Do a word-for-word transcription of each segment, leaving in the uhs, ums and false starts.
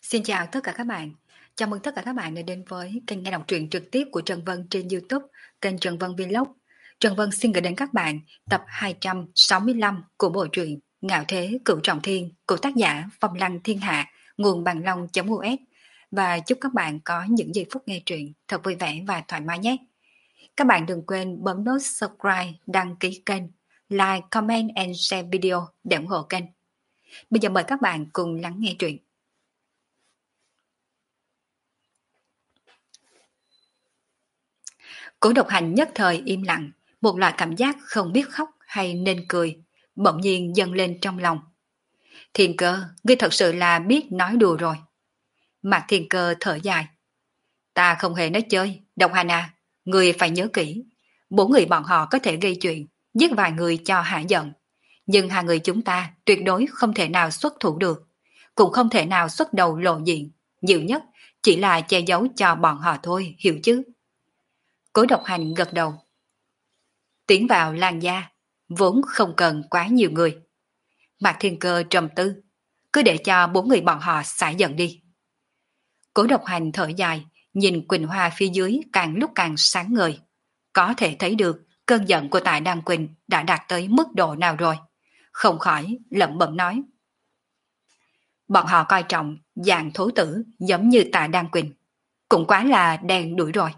Xin chào tất cả các bạn. Chào mừng tất cả các bạn đã đến với kênh nghe đọc truyện trực tiếp của Trần Vân trên YouTube, kênh Trần Vân Vlog. Trần Vân xin gửi đến các bạn tập hai trăm sáu mươi lăm của bộ truyện Ngạo Thế Cửu Trọng Thiên của tác giả Phong Lăng Thiên Hạ, nguồn bằng long.us, và chúc các bạn có những giây phút nghe truyện thật vui vẻ và thoải mái nhé. Các bạn đừng quên bấm nút subscribe, đăng ký kênh, like, comment and share video để ủng hộ kênh. Bây giờ mời các bạn cùng lắng nghe truyện. Cố Độc Hành nhất thời im lặng, một loại cảm giác không biết khóc hay nên cười, bỗng nhiên dâng lên trong lòng. Thiên Cơ, ngươi thật sự là biết nói đùa rồi. Mạc Thiên Cơ thở dài. Ta không hề nói chơi, Độc Hành à, ngươi phải nhớ kỹ. Bốn người bọn họ có thể gây chuyện, giết vài người cho hạ giận. Nhưng hai người chúng ta tuyệt đối không thể nào xuất thủ được, cũng không thể nào xuất đầu lộ diện, nhiều nhất chỉ là che giấu cho bọn họ thôi, hiểu chứ? Cố Độc Hành gật đầu. Tiến vào Lan gia, vốn không cần quá nhiều người. Mạc Thiên Cơ trầm tư, cứ để cho bốn người bọn họ xả giận đi. Cố Độc Hành thở dài, nhìn Quỳnh Hoa phía dưới càng lúc càng sáng ngời. Có thể thấy được cơn giận của Tạ Đan Quỳnh đã đạt tới mức độ nào rồi. Không khỏi lẩm bẩm nói. Bọn họ coi trọng dạng thố tử giống như Tạ Đan Quỳnh, cũng quá là đen đuổi rồi.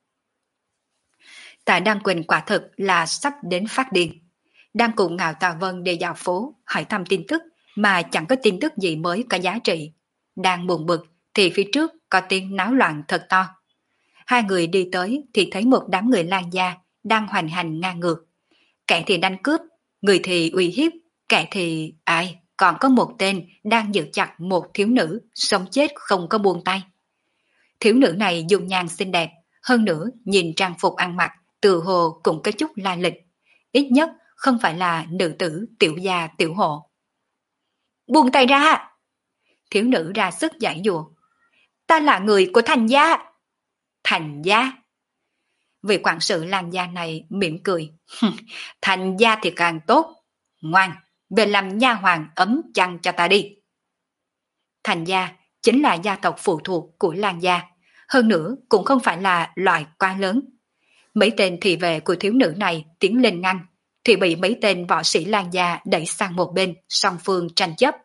Tạ Đan Quỳnh quả thực là sắp đến phát điên. Đang cùng Ngạo Tà Vân đi dạo phố, hỏi thăm tin tức mà chẳng có tin tức gì mới có giá trị. Đang buồn bực thì phía trước có tiếng náo loạn thật to. Hai người đi tới thì thấy một đám người Lan gia đang hoành hành ngang ngược. Kẻ thì đánh cướp, người thì uy hiếp, kẻ thì ai, còn có một tên đang giữ chặt một thiếu nữ, sống chết không có buông tay. Thiếu nữ này dung nhan xinh đẹp, hơn nữa nhìn trang phục ăn mặc từ hồ cũng có chút lai lịch, ít nhất không phải là nữ tử tiểu gia tiểu hộ. Buông tay ra! Thiếu nữ ra sức giải dụa. Ta là người của Thành gia. Thành gia? Vị quản sự Lan gia này mỉm cười. Thành gia thì càng tốt. Ngoan, về làm nha hoàn ấm chăn cho ta đi. Thành gia chính là gia tộc phụ thuộc của Lan gia, hơn nữa cũng không phải là loại quá lớn. Mấy tên thị vệ của thiếu nữ này tiến lên ngăn, thì bị mấy tên võ sĩ Lan gia đẩy sang một bên, song phương tranh chấp.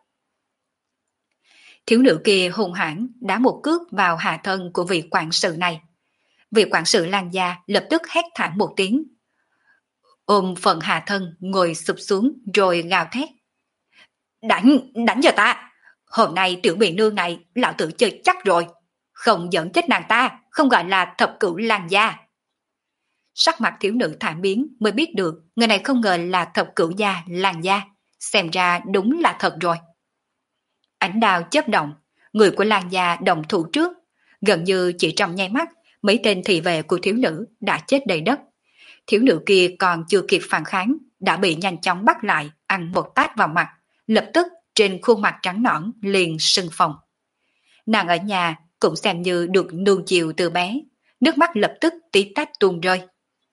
Thiếu nữ kia hung hãn đá một cước vào hạ thân của vị quản sự này. Vị quản sự Lan gia lập tức hét thảm một tiếng, ôm phần hạ thân ngồi sụp xuống rồi gào thét. Đánh, đánh cho ta! Hôm nay tiểu biện nương này lão tử chơi chắc rồi. Không dẫn chết nàng ta, không gọi là thập cửu Lan gia. Sắc mặt thiếu nữ thảm biến mới biết được người này không ngờ là thập cửu gia Lan gia, xem ra đúng là thật rồi. Ánh đao chớp động, người của Lan gia động thủ trước, gần như chỉ trong nháy mắt, mấy tên thị vệ của thiếu nữ đã chết đầy đất. Thiếu nữ kia còn chưa kịp phản kháng, đã bị nhanh chóng bắt lại, ăn một tát vào mặt, lập tức trên khuôn mặt trắng nõn liền sưng phồng. Nàng ở nhà cũng xem như được nuông chiều từ bé, nước mắt lập tức tí tách tuôn rơi.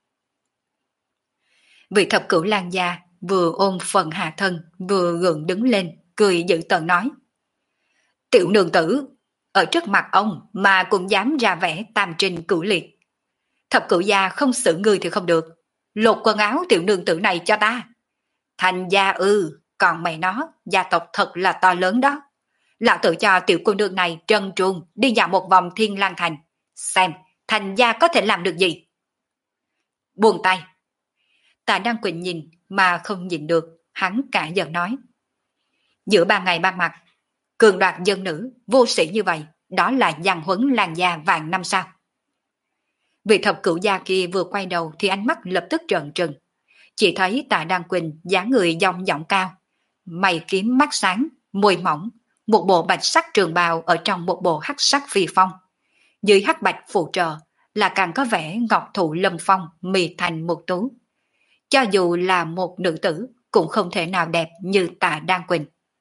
Vị thập cửu Lan gia vừa ôm phần hạ thân vừa gượng đứng lên, cười dữ tợn nói. Tiểu nương tử, ở trước mặt ông mà cũng dám ra vẻ tam trình cửu liệt. Thập cửu gia không xử người thì không được, lột quần áo tiểu nương tử này cho ta. Thành gia ư, còn mày nó, gia tộc thật là to lớn đó. Lão tự cho tiểu cô nương này trần truồng đi dạo một vòng Thiên Lang Thành, xem Thành gia có thể làm được gì. Buông tay. Tạ Đan Quỳnh nhìn mà không nhìn được, hắn cả giận nói. Giữa ba ngày ba mặt, cường đoạt dân nữ, vô sĩ như vậy, đó là giang huấn Lan gia vàng năm sao. Vị thập cửu gia kia vừa quay đầu thì ánh mắt lập tức trợn trừng. Chỉ thấy Tạ Đan Quỳnh dáng người dong dỏng cao, mày kiếm mắt sáng, môi mỏng, một bộ bạch sắc trường bào ở trong một bộ hắc sắc phi phong. Dưới hắc bạch phụ trợ là càng có vẻ ngọc thụ lâm phong, mì thành một tú. Cho dù là một nữ tử cũng không thể nào đẹp như Tạ Đan Quỳnh.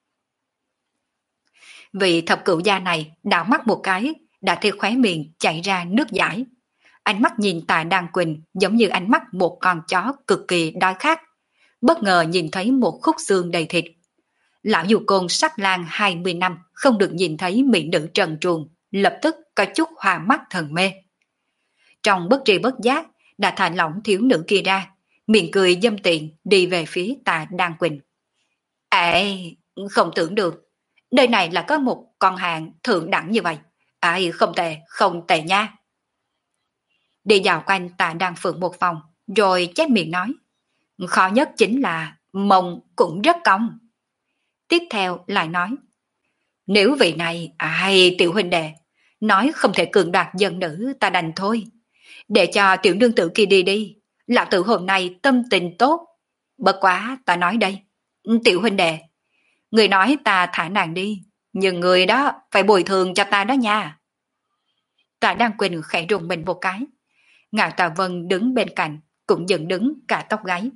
Vị thập cửu gia này đảo mắt một cái, đã thấy khóe miệng chảy ra nước dãi. Ánh mắt nhìn Tạ Đan Quỳnh giống như ánh mắt một con chó cực kỳ đói khát, bất ngờ nhìn thấy một khúc xương đầy thịt. Lão dù côn sắc lang hai mươi năm không được nhìn thấy mỹ nữ trần truồng, lập tức có chút hoa mắt thần mê. Trong bất tri bất giác, đã thả lỏng thiếu nữ kia ra, miệng cười dâm tiện đi về phía Tạ Đan Quỳnh. Ê, không tưởng được, nơi này là có một con hàng thượng đẳng như vậy. Ai không tệ, không tệ nha. Đi dạo quanh Tạ Đan Phượng một vòng, rồi chép miệng nói. Khó nhất chính là mông cũng rất cong. Tiếp theo lại nói. Nếu vị này, ai tiểu huynh đệ, nói không thể cường đoạt dân nữ ta đành thôi. Để cho tiểu nương tử kia đi đi, lão tử hôm nay tâm tình tốt. Bất quá ta nói đây, tiểu huynh đệ, người nói ta thả nàng đi, nhưng người đó phải bồi thường cho ta đó nha. Tạ Đan Quỳnh khẽ rùng mình một cái. Ngạo Tà Vân đứng bên cạnh, cũng dựng đứng cả tóc gáy.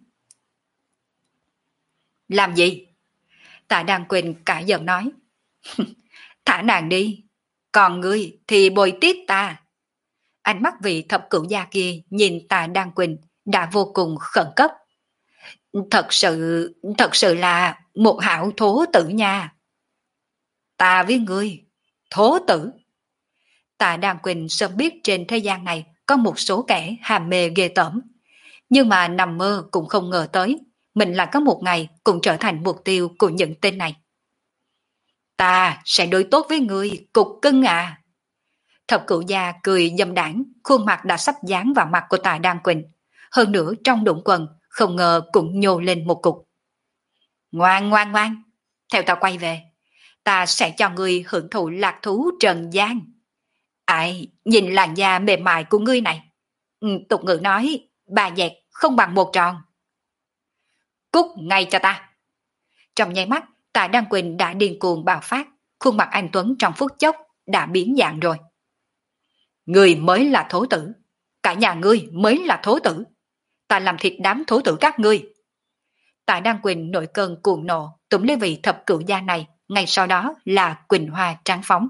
Làm gì? Tạ Đan Quỳnh cả giận nói. Thả nàng đi, còn ngươi thì bồi tiếp ta. Ánh mắt vị thập cửu gia kia nhìn Tạ Đan Quỳnh đã vô cùng khẩn cấp. Thật sự, thật sự là một hảo thố tử nha. Ta với ngươi, thố tử. Tạ Đan Quỳnh sớm biết trên thế gian này có một số kẻ hàm mê ghê tởm. Nhưng mà nằm mơ cũng không ngờ tới, mình lại có một ngày cũng trở thành mục tiêu của những tên này. Ta sẽ đối tốt với ngươi, cục cưng à. Thập cửu gia cười dâm đảng, khuôn mặt đã sắp dán vào mặt của Tạ Đan Quỳnh. Hơn nữa trong đụng quần, không ngờ cũng nhô lên một cục. Ngoan ngoan ngoan, theo ta quay về, ta sẽ cho ngươi hưởng thụ lạc thú trần gian. Ai, nhìn làn da mềm mại của ngươi này. Ừ, tục ngữ nói, ba dẹt không bằng một tròn. Cút ngay cho ta. Trong nháy mắt, Tạ Đan Quỳnh đã điên cuồng bạo phát, khuôn mặt anh Tuấn trong phút chốc đã biến dạng rồi. Ngươi mới là thố tử, cả nhà ngươi mới là thố tử. Ta làm thịt đám thố tử các ngươi. Tạ Đan Quỳnh nổi cơn cuồng nộ, túm lấy vị thập cửu gia này, ngay sau đó là Quỳnh Hoa tráng phóng.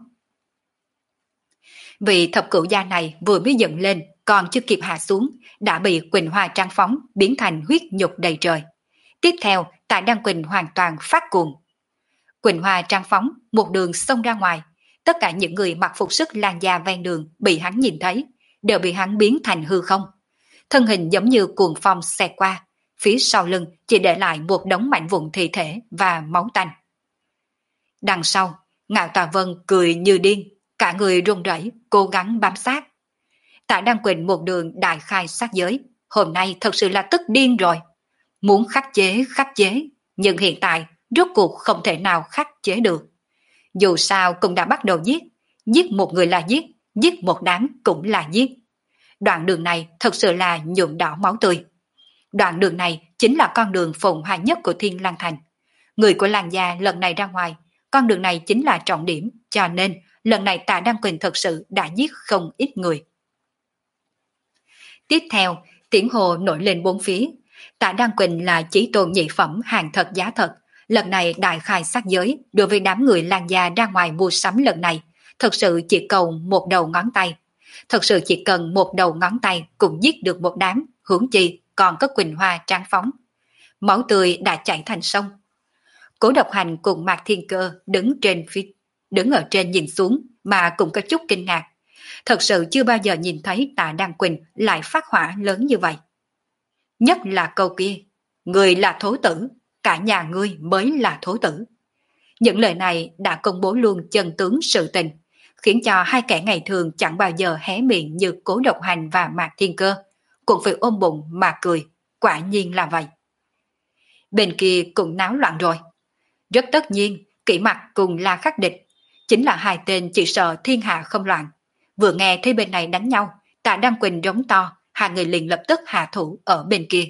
Vị thập cửu gia này vừa mới dựng lên, còn chưa kịp hạ xuống, đã bị Quỳnh Hoa tráng phóng biến thành huyết nhục đầy trời. Tiếp theo, Tạ Đan Quỳnh hoàn toàn phát cuồng. Quỳnh Hoa tráng phóng một đường xông ra ngoài, tất cả những người mặc phục sức lan da ven đường bị hắn nhìn thấy, đều bị hắn biến thành hư không. Thân hình giống như cuồng phong xẹt qua, phía sau lưng chỉ để lại một đống mảnh vụn thi thể và máu tanh. Đằng sau, Ngạo Tà Vân cười như điên, cả người run rẩy, cố gắng bám sát. Tạ Đan Quỳnh một đường đại khai sát giới, hôm nay thật sự là tức điên rồi. Muốn khắc chế, khắc chế, nhưng hiện tại rốt cuộc không thể nào khắc chế được. Dù sao cũng đã bắt đầu giết, giết một người là giết, giết một đám cũng là giết. Đoạn đường này thật sự là nhuộm đỏ máu tươi. Đoạn đường này chính là con đường phồn hoa nhất của Thiên Lang Thành. Người của làng gia lần này ra ngoài, con đường này chính là trọng điểm, cho nên lần này Tạ Đan Quỳnh thật sự đã giết không ít người. Tiếp theo, tiếng hồ nổi lên bốn phía. Tạ Đan Quỳnh là chí tôn nhị phẩm hàng thật giá thật. Lần này đại khai sát giới đối với đám người làng gia ra ngoài mua sắm lần này, thật sự chỉ cầu một đầu ngón tay. Thật sự chỉ cần một đầu ngón tay cũng giết được một đám, huống chi còn có Quỳnh Hoa tráng phóng. Máu tươi đã chảy thành sông. Cố Độc Hành cùng Mạc Thiên Cơ đứng trên phía, đứng ở trên nhìn xuống mà cũng có chút kinh ngạc. Thật sự chưa bao giờ nhìn thấy Tạ Đan Quỳnh lại phát hỏa lớn như vậy. Nhất là câu kia, người là thố tử, cả nhà ngươi mới là thố tử. Những lời này đã công bố luôn chân tướng sự tình, khiến cho hai kẻ ngày thường chẳng bao giờ hé miệng như Cố Độc Hành và Mạc Thiên Cơ, cũng phải ôm bụng mà cười, quả nhiên là vậy. Bên kia cũng náo loạn rồi. Rất tất nhiên, Kỷ Mặc cùng La Khắc Địch, chính là hai tên chỉ sợ thiên hạ không loạn. Vừa nghe thấy bên này đánh nhau, Tạ Đan Quỳnh rống to, hai người liền lập tức hạ thủ ở bên kia.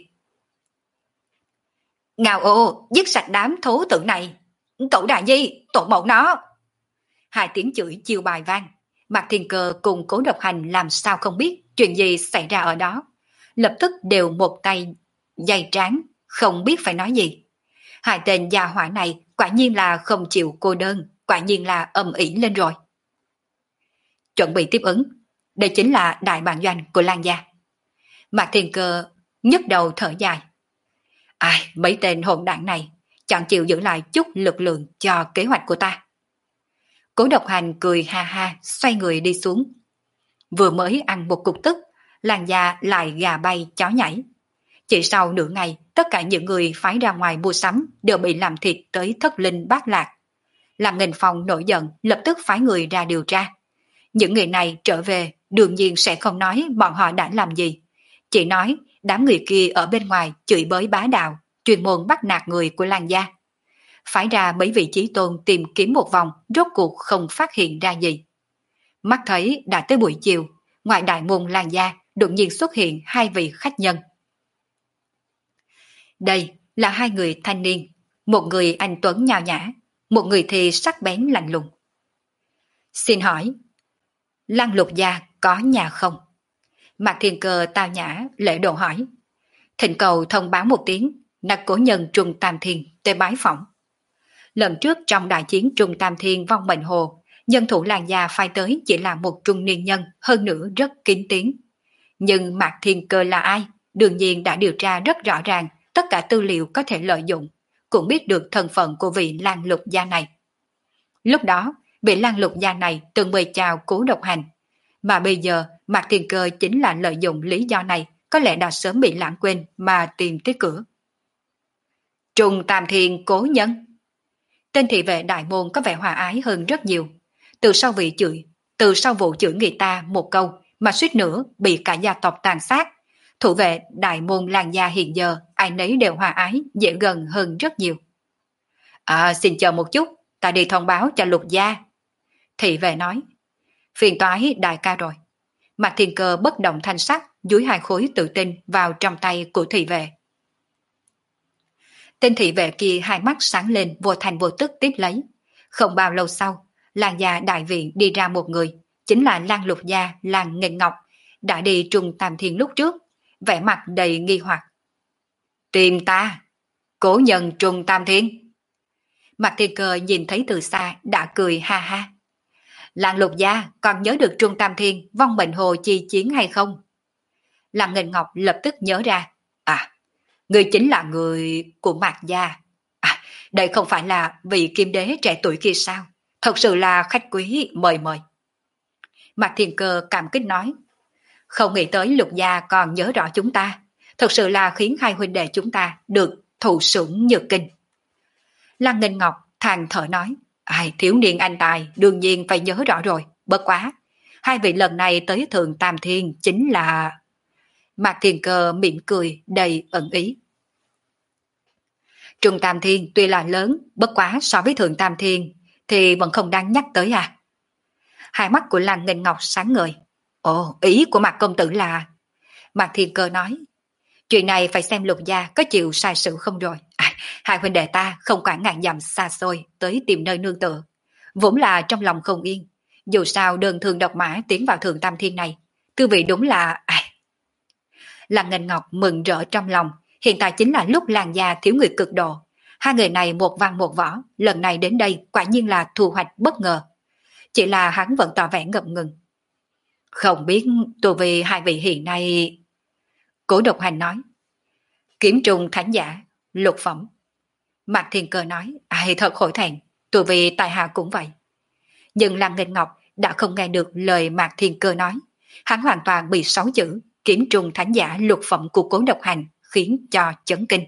Ngao ô, giết sạch đám thố tử này. Cậu đại di, tổ mẫu nó. Hai tiếng chửi chiêu bài vang. Mạc Thiên Cơ cùng Cố Độc Hành làm sao không biết chuyện gì xảy ra ở đó. Lập tức đều một tay dày trán, không biết phải nói gì. Hai tên gia hỏa này quả nhiên là không chịu cô đơn, quả nhiên là âm ỉ lên rồi. Chuẩn bị tiếp ứng, đây chính là đại bản doanh của Lan gia. Mạc Thiên Cơ nhức đầu thở dài. Ai, mấy tên hỗn đảng này chẳng chịu giữ lại chút lực lượng cho kế hoạch của ta. Cố Độc Hành cười ha ha, xoay người đi xuống. Vừa mới ăn một cục tức, làn da lại gà bay chó nhảy. Chỉ sau nửa ngày, tất cả những người phái ra ngoài mua sắm đều bị làm thịt tới thất linh bát lạc. Làm Nghênh Phong nổi giận, lập tức phái người ra điều tra. Những người này trở về đương nhiên sẽ không nói bọn họ đã làm gì. Chỉ nói đám người kia ở bên ngoài chửi bới bá đạo, chuyên môn bắt nạt người của làng gia. Phái ra mấy vị chí tôn tìm kiếm một vòng, rốt cuộc không phát hiện ra gì. Mắt thấy đã tới buổi chiều, ngoài đại môn làng gia đột nhiên xuất hiện hai vị khách nhân. Đây là hai người thanh niên, một người anh tuấn nhao nhã, một người thì sắc bén lạnh lùng. Xin hỏi, Lăng Lục gia có nhà không? Mạc Thiên Cơ tao nhã lễ độ hỏi. Thỉnh cầu thông báo một tiếng, nặc cổ nhân Trung Tam Thiên tới bái phỏng. Lần trước trong đại chiến Trung Tam Thiên vong mệnh hồ, nhân thủ làng gia phái tới chỉ là một trung niên nhân, hơn nữa rất kín tiếng. Nhưng Mạc Thiên Cơ là ai? Đương nhiên đã điều tra rất rõ ràng, tất cả tư liệu có thể lợi dụng, cũng biết được thân phận của vị Lăng Lục gia này. Lúc đó, vị Lăng Lục gia này từng mời chào Cố Độc Hành, mà bây giờ Mạc Thiên Cơ chính là lợi dụng lý do này, có lẽ đã sớm bị lãng quên mà tìm tới cửa. Trung Tam Thiên cố nhân. Tên thị vệ đại môn có vẻ hòa ái hơn rất nhiều. Từ sau vị chửi, từ sau vụ chửi người ta một câu mà suýt nữa bị cả gia tộc tàn sát. Thủ vệ đại môn làng gia hiện giờ ai nấy đều hòa ái, dễ gần hơn rất nhiều. À, xin chờ một chút, ta đi thông báo cho Lục gia. Thị vệ nói. Phiền toái đại ca rồi. Mạc Thiên Cơ bất động thanh sắc, dúi hai khối tự tin vào trong tay của thị vệ. Tên thị vệ kia hai mắt sáng lên, vô thành vô tức tiếp lấy. Không bao lâu sau, làng gia đại viện đi ra một người, chính là Lăng Lục gia Lăng Nghênh Ngọc, đã đi Trung Tam Thiên lúc trước, vẻ mặt đầy nghi hoặc. Tìm ta, cố nhân Trung Tam Thiên. Mạc Thiên Cơ nhìn thấy từ xa đã cười ha ha. Lăng Lục gia còn nhớ được Trung Tam Thiên vong mệnh hồ chi chiến hay không? Lăng Nghênh Ngọc lập tức nhớ ra. À, người chính là người của Mạc gia. À, đây không phải là vị kim đế trẻ tuổi kia sao? Thật sự là khách quý, mời mời. Mạc Thiên Cơ cảm kích nói. Không nghĩ tới Lục gia còn nhớ rõ chúng ta. Thật sự là khiến hai huynh đệ chúng ta được thụ sủng nhược kinh. Lăng Nghênh Ngọc than thở nói. Ai, thiếu niên anh tài đương nhiên phải nhớ rõ rồi, bất quá. Hai vị lần này tới Thượng Tam Thiên chính là... Mạc Thiên Cơ mỉm cười đầy ẩn ý. Trung Tam Thiên tuy là lớn, bất quá so với Thượng Tam Thiên thì vẫn không đáng nhắc tới à. Hai mắt của Lăng Nghênh Ngọc sáng ngời. Ồ, ý của Mạc công tử là... Mạc Thiên Cơ nói. Chuyện này phải xem Lục gia có chịu sai sự không rồi. À, hai huynh đệ ta không quản ngàn dặm xa xôi tới tìm nơi nương tựa. Vốn là trong lòng không yên. Dù sao đơn thương độc mã tiến vào Thượng Tam Thiên này, tư vị đúng là... À. Lăng Nghênh Ngọc mừng rỡ trong lòng. Hiện tại chính là lúc làng gia thiếu người cực độ. Hai người này một văn một võ, lần này đến đây quả nhiên là thu hoạch bất ngờ. Chỉ là hắn vẫn tỏ vẻ ngập ngừng. Không biết tu vi hai vị hiện nay... Cố Độc Hành nói. Kiếm trùng thánh giả, lục phẩm. Mạc Thiên Cơ nói. Ai thật hổ thẹn, tu vi tại hạ cũng vậy. Nhưng Lăng Nghênh Ngọc đã không nghe được lời Mạc Thiên Cơ nói. Hắn hoàn toàn bị sáu chữ kiếm trùng thánh giả lục phẩm của Cố Độc Hành khiến cho chấn kinh.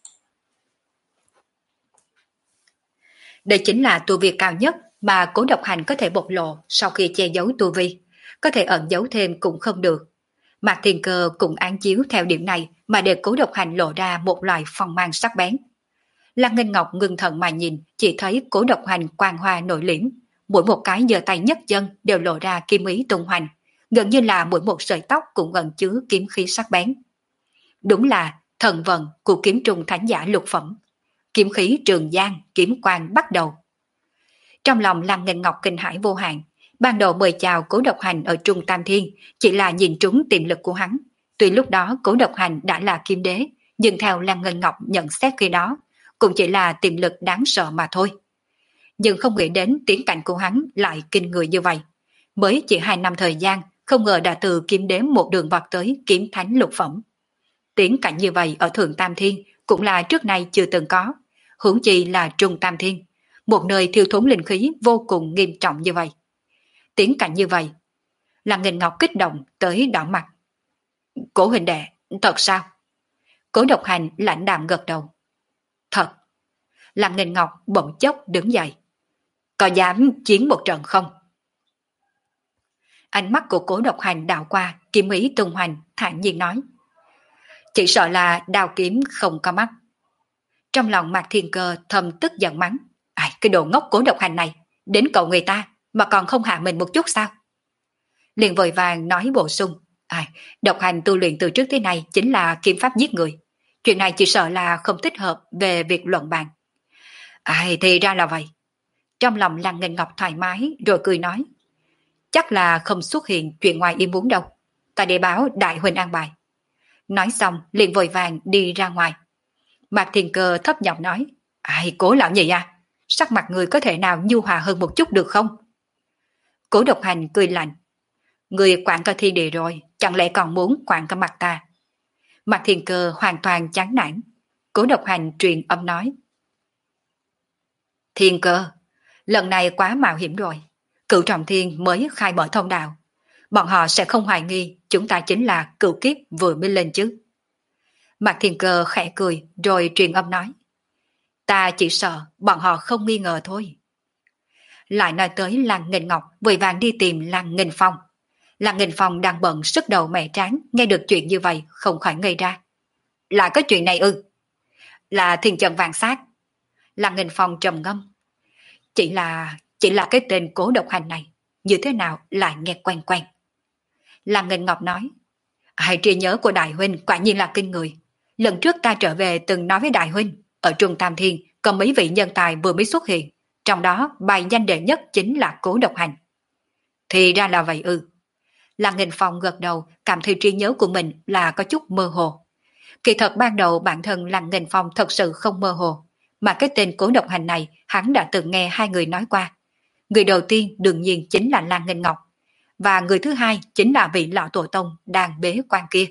Đây chính là tu vi cao nhất mà Cố Độc Hành có thể bộc lộ sau khi che giấu tu vi. Có thể ẩn giấu thêm cũng không được. Mạc Thiên Cơ cũng án chiếu theo điểm này mà để Cố Độc Hành lộ ra một loại phong mang sắc bén. Lăng Nghênh Ngọc ngưng thần mà nhìn, chỉ thấy Cố Độc Hành quang hoa nổi liễm, mỗi một cái giơ tay nhấc chân đều lộ ra kim ý tung hoành, gần như là mỗi một sợi tóc cũng ẩn chứa kiếm khí sắc bén. Đúng là thần vận của kiếm trùng thánh giả lục phẩm. Kiếm khí trường giang, kiếm quang bắt đầu. Trong lòng Lăng Nghênh Ngọc kinh hãi vô hạn. Ban đầu mời chào Cố Độc Hành ở Trung Tam Thiên chỉ là nhìn trúng tiềm lực của hắn. Tuy lúc đó Cố Độc Hành đã là kim đế, nhưng theo Lăng Nghênh Ngọc nhận xét khi đó, cũng chỉ là tiềm lực đáng sợ mà thôi. Nhưng không nghĩ đến tiến cảnh của hắn lại kinh người như vậy. Mới chỉ hai năm thời gian, không ngờ đã từ kim đế một đường vọt tới kiếm thánh lục phẩm. Tiến cảnh như vậy ở Thượng Tam Thiên cũng là trước nay chưa từng có. huống chi là Trung Tam Thiên, một nơi thiêu thốn linh khí vô cùng nghiêm trọng như vậy. Tiến cảnh như vậy, Lăng Nghênh Ngọc kích động tới đỏ mặt. Cố huynh đệ, thật sao? Cố Độc Hành lãnh đạm gật đầu. Thật. Lăng Nghênh Ngọc bỗng chốc đứng dậy. Có dám chiến một trận không? Ánh mắt của Cố Độc Hành đảo qua, kiếm ý tung hoành, thản nhiên nói. Chỉ sợ là đao kiếm không có mắt. Trong lòng Mạc Thiên Cơ thầm tức giận mắng. Ai, cái đồ ngốc Cố Độc Hành này, đến cậu người ta mà còn không hạ mình một chút sao? Liền vội vàng nói bổ sung. Ai, Độc Hành tu luyện từ trước tới nay chính là kiếm pháp giết người. Chuyện này chỉ sợ là không thích hợp về việc luận bàn. Ai, thì ra là vậy. Trong lòng Lăng Nghênh Ngọc thoải mái rồi cười nói. Chắc là không xuất hiện chuyện ngoài ý muốn đâu. Ta để báo đại huynh an bài. Nói xong liền vội vàng đi ra ngoài. Mạc Thiên Cơ thấp giọng nói. Ai, Cố lão nhị à, sắc mặt người có thể nào nhu hòa hơn một chút được không? Cố Độc Hành cười lạnh. Người quản cả thiên địa rồi, chẳng lẽ còn muốn quản cả mặt ta? Mạc Thiên Cơ hoàn toàn chán nản. Cố Độc Hành truyền âm nói. Thiên Cơ, lần này quá mạo hiểm rồi. Cửu Trọng Thiên mới khai mở thông đạo. Bọn họ sẽ không hoài nghi chúng ta chính là cửu kiếp vừa mới lên chứ. Mạc Thiên Cơ khẽ cười rồi truyền âm nói. Ta chỉ sợ bọn họ không nghi ngờ thôi. Lại nói tới Lăng Nghênh Ngọc vội vàng đi tìm Lăng Nghênh Phong. Lăng Nghênh Phong đang bận sức đầu mẻ trán, nghe được chuyện như vậy không khỏi ngây ra. Là có chuyện này ư? Là thiên trần vàng sát. Lăng Nghênh Phong trầm ngâm. Chỉ là, chỉ là cái tên Cố Độc Hành này, như thế nào lại nghe quen quen. Lăng Nghênh Ngọc nói. Hai trí nhớ của Đại huynh quả nhiên là kinh người. Lần trước ta trở về từng nói với Đại huynh, ở Trung Tam Thiên có mấy vị nhân tài vừa mới xuất hiện, trong đó bài danh đệ nhất chính là Cố Độc Hành. Thì ra là vậy ư. Lăng Nghênh Phong gật đầu, cảm thấy trí nhớ của mình là có chút mơ hồ. Kỳ thật ban đầu bản thân Lăng Nghênh Phong thật sự không mơ hồ, mà cái tên Cố Độc Hành này hắn đã từng nghe hai người nói qua. Người đầu tiên đương nhiên chính là Lăng Nghênh Ngọc, và người thứ hai chính là vị lão tổ tông đang bế quan kia.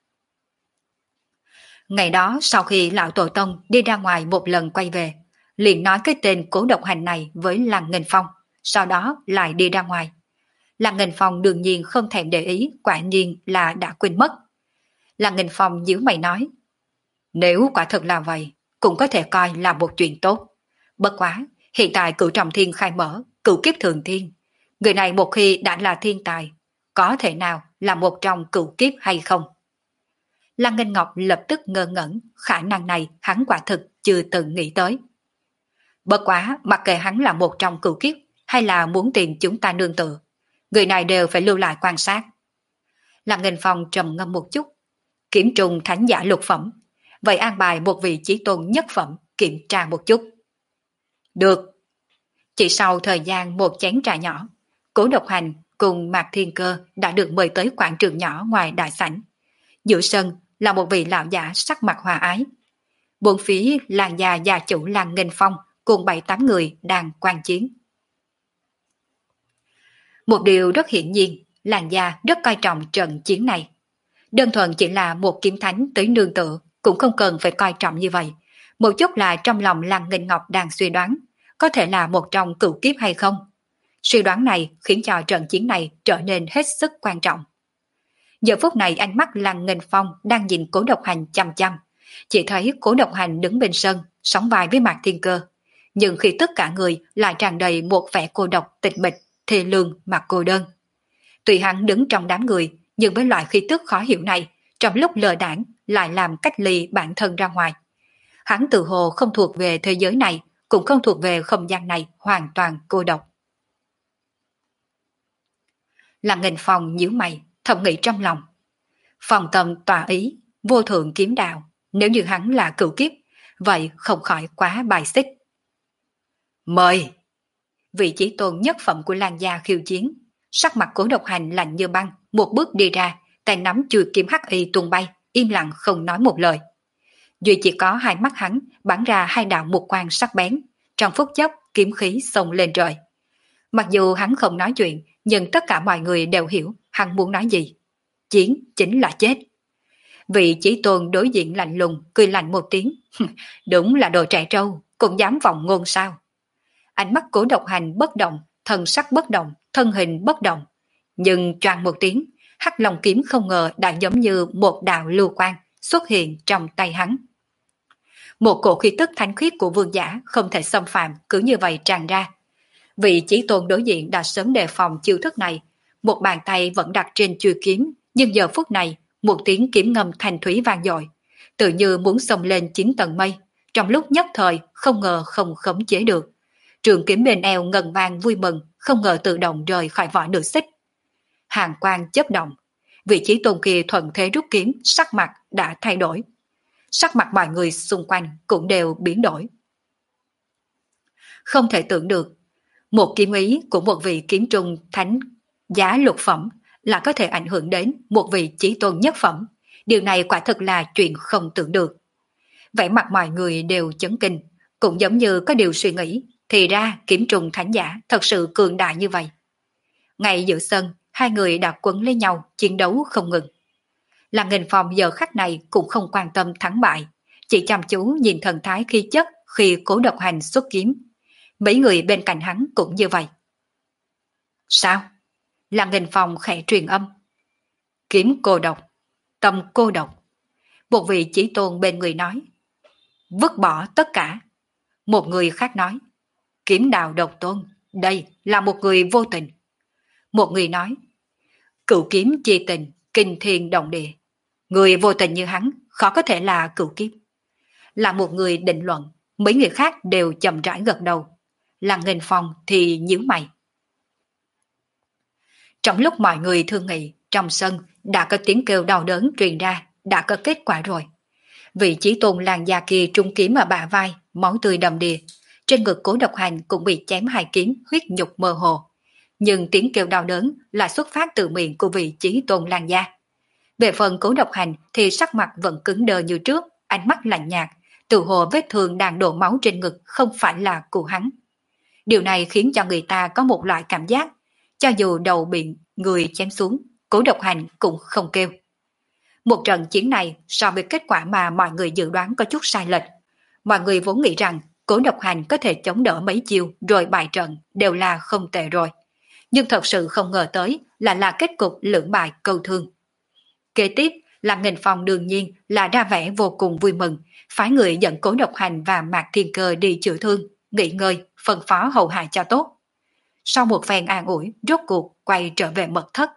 Ngày đó sau khi lão tổ tông đi ra ngoài một lần quay về, liền nói cái tên Cố Độc Hành này với Lăng Nghênh Phong, sau đó lại đi ra ngoài. Lăng Nghênh Phong đương nhiên không thèm để ý, quả nhiên là đã quên mất. Lăng Nghênh Phong nhíu mày nói, nếu quả thật là vậy, cũng có thể coi là một chuyện tốt. Bất quá, hiện tại Cửu Trọng Thiên khai mở, cửu kiếp thường thiên. Người này một khi đã là thiên tài, có thể nào là một trong cửu kiếp hay không? Lăng Nghênh Ngọc lập tức ngơ ngẩn, khả năng này hắn quả thực chưa từng nghĩ tới. Bất quá, mặc kệ hắn là một trong cửu kiếp, hay là muốn tìm chúng ta nương tựa, người này đều phải lưu lại quan sát. Lăng Nghênh Phong trầm ngâm một chút, kiểm trùng thánh giả lục phẩm, vậy an bài một vị chí tôn nhất phẩm kiểm tra một chút. Được. Chỉ sau thời gian một chén trà nhỏ, Cố Độc Hành cùng Mạc Thiên Cơ đã được mời tới quảng trường nhỏ ngoài đại sảnh. Giữa sân là một vị lão giả sắc mặt hòa ái. Bốn phía làng già gia chủ Lăng Nghênh Phong cùng bảy tám người đang quan chiến. Một điều rất hiển nhiên, làng già rất coi trọng trận chiến này. Đơn thuần chỉ là một kiếm thánh tới nương tựa, cũng không cần phải coi trọng như vậy. Một chút là trong lòng Lăng Nghênh Ngọc đang suy đoán, có thể là một trong cửu kiếp hay không. Suy đoán này khiến cho trận chiến này trở nên hết sức quan trọng. Giờ phút này ánh mắt Lăng Nghênh Phong đang nhìn Cố Độc Hành chăm chăm. Chỉ thấy Cố Độc Hành đứng bên sân, sóng vai với Mạc Thiên Cơ. Nhưng khi tất cả người lại tràn đầy một vẻ cô độc tịch mịch, thê lương mà cô đơn. Tuy hắn đứng trong đám người, nhưng với loại khí tức khó hiểu này, trong lúc lờ đảng lại làm cách ly bản thân ra ngoài. Hắn tự hồ không thuộc về thế giới này, cũng không thuộc về không gian này, hoàn toàn cô độc. Lăng Nghênh Phong nhíu mày, thầm nghĩ trong lòng. Phòng tâm tòa ý, vô thượng kiếm đạo, nếu như hắn là cửu kiếp, vậy không khỏi quá bài xích. Mời! Vị chí tôn nhất phẩm của Lan gia khiêu chiến, sắc mặt Cố Độc Hành lạnh như băng, một bước đi ra, tay nắm chuôi kiếm hắc y tung bay, im lặng không nói một lời. Duy chỉ có hai mắt hắn bắn ra hai đạo mục quang sắc bén, trong phút chốc kiếm khí xông lên trời. Mặc dù hắn không nói chuyện, nhưng tất cả mọi người đều hiểu hắn muốn nói gì. Chiến chính là chết. Vị chí tôn đối diện lạnh lùng, cười lạnh một tiếng. Đúng là đồ trẻ trâu, cũng dám vọng ngôn sao? Ánh mắt Cố Độc Hành bất động, thân sắc bất động, thân hình bất động. Nhưng choàng một tiếng, hắc long kiếm không ngờ đã giống như một đạo lưu quang xuất hiện trong tay hắn. Một cổ khí tức thánh khiết của vương giả không thể xâm phạm cứ như vậy tràn ra. Vị chí tôn đối diện đã sớm đề phòng chiêu thức này, một bàn tay vẫn đặt trên chuôi kiếm, nhưng giờ phút này một tiếng kiếm ngâm thanh thúy vang dội, tự như muốn xông lên chín tầng mây, trong lúc nhất thời không ngờ không khống chế được. Trường kiếm bên eo ngân vang vui mừng, không ngờ tự động rời khỏi vỏ nửa xích. Hàng quang chớp động, vị trí tôn kia thuận thế rút kiếm, sắc mặt đã thay đổi. Sắc mặt mọi người xung quanh cũng đều biến đổi. Không thể tưởng được, một kiếm ý của một vị kiếm trung thánh giá lục phẩm là có thể ảnh hưởng đến một vị chí tôn nhất phẩm. Điều này quả thực là chuyện không tưởng được. Vẻ mặt mọi người đều chấn kinh, cũng giống như có điều suy nghĩ, thì ra kiếm trùng thánh giả thật sự cường đại như vậy. Ngay giữa sân, hai người đã quấn lấy nhau, chiến đấu không ngừng. Là Nghênh Phong giờ khắc này cũng không quan tâm thắng bại, chỉ chăm chú nhìn thần thái khí chất khi Cố Độc Hành xuất kiếm. Mấy người bên cạnh hắn cũng như vậy. Sao? Là Nghênh Phong khẽ truyền âm. Kiếm cô độc, tâm cô độc. Một vị chí tôn bên người nói. Vứt bỏ tất cả. Một người khác nói. Kiếm đạo độc tôn, đây là một người vô tình. Một người nói. Cửu kiếm chi tình, kinh thiên động địa. Người vô tình như hắn khó có thể là cửu kiếm. Là một người định luận, mấy người khác đều chậm rãi gật đầu. Là Nghênh Phong thì nhíu mày. Trong lúc mọi người thương nghị, trong sân đã có tiếng kêu đau đớn truyền ra, đã có kết quả rồi. Vị chí tôn làn da kia trung kiếm ở bả vai, máu tươi đầm đìa. Trên ngực Cố Độc Hành cũng bị chém hai kiếm, huyết nhục mơ hồ. Nhưng tiếng kêu đau đớn là xuất phát từ miệng của vị chí tôn làn da. Về phần Cố Độc Hành thì sắc mặt vẫn cứng đờ như trước, ánh mắt lạnh nhạt, tự hồ vết thương đang đổ máu trên ngực không phải là của hắn. Điều này khiến cho người ta có một loại cảm giác, cho dù đầu bị người chém xuống, Cố Độc Hành cũng không kêu. Một trận chiến này so với kết quả mà mọi người dự đoán có chút sai lệch. Mọi người vốn nghĩ rằng Cố Độc Hành có thể chống đỡ mấy chiêu rồi bại trận đều là không tệ rồi. Nhưng thật sự không ngờ tới là là kết cục lưỡng bại câu thương. Kế tiếp là Nghênh Phong đương nhiên là ra vẻ vô cùng vui mừng, phái người dẫn Cố Độc Hành và Mạc Thiên Cơ đi chữa thương, nghỉ ngơi, phân phó hậu hạ cho tốt. Sau một phen an ủi, rốt cuộc quay trở về mật thất.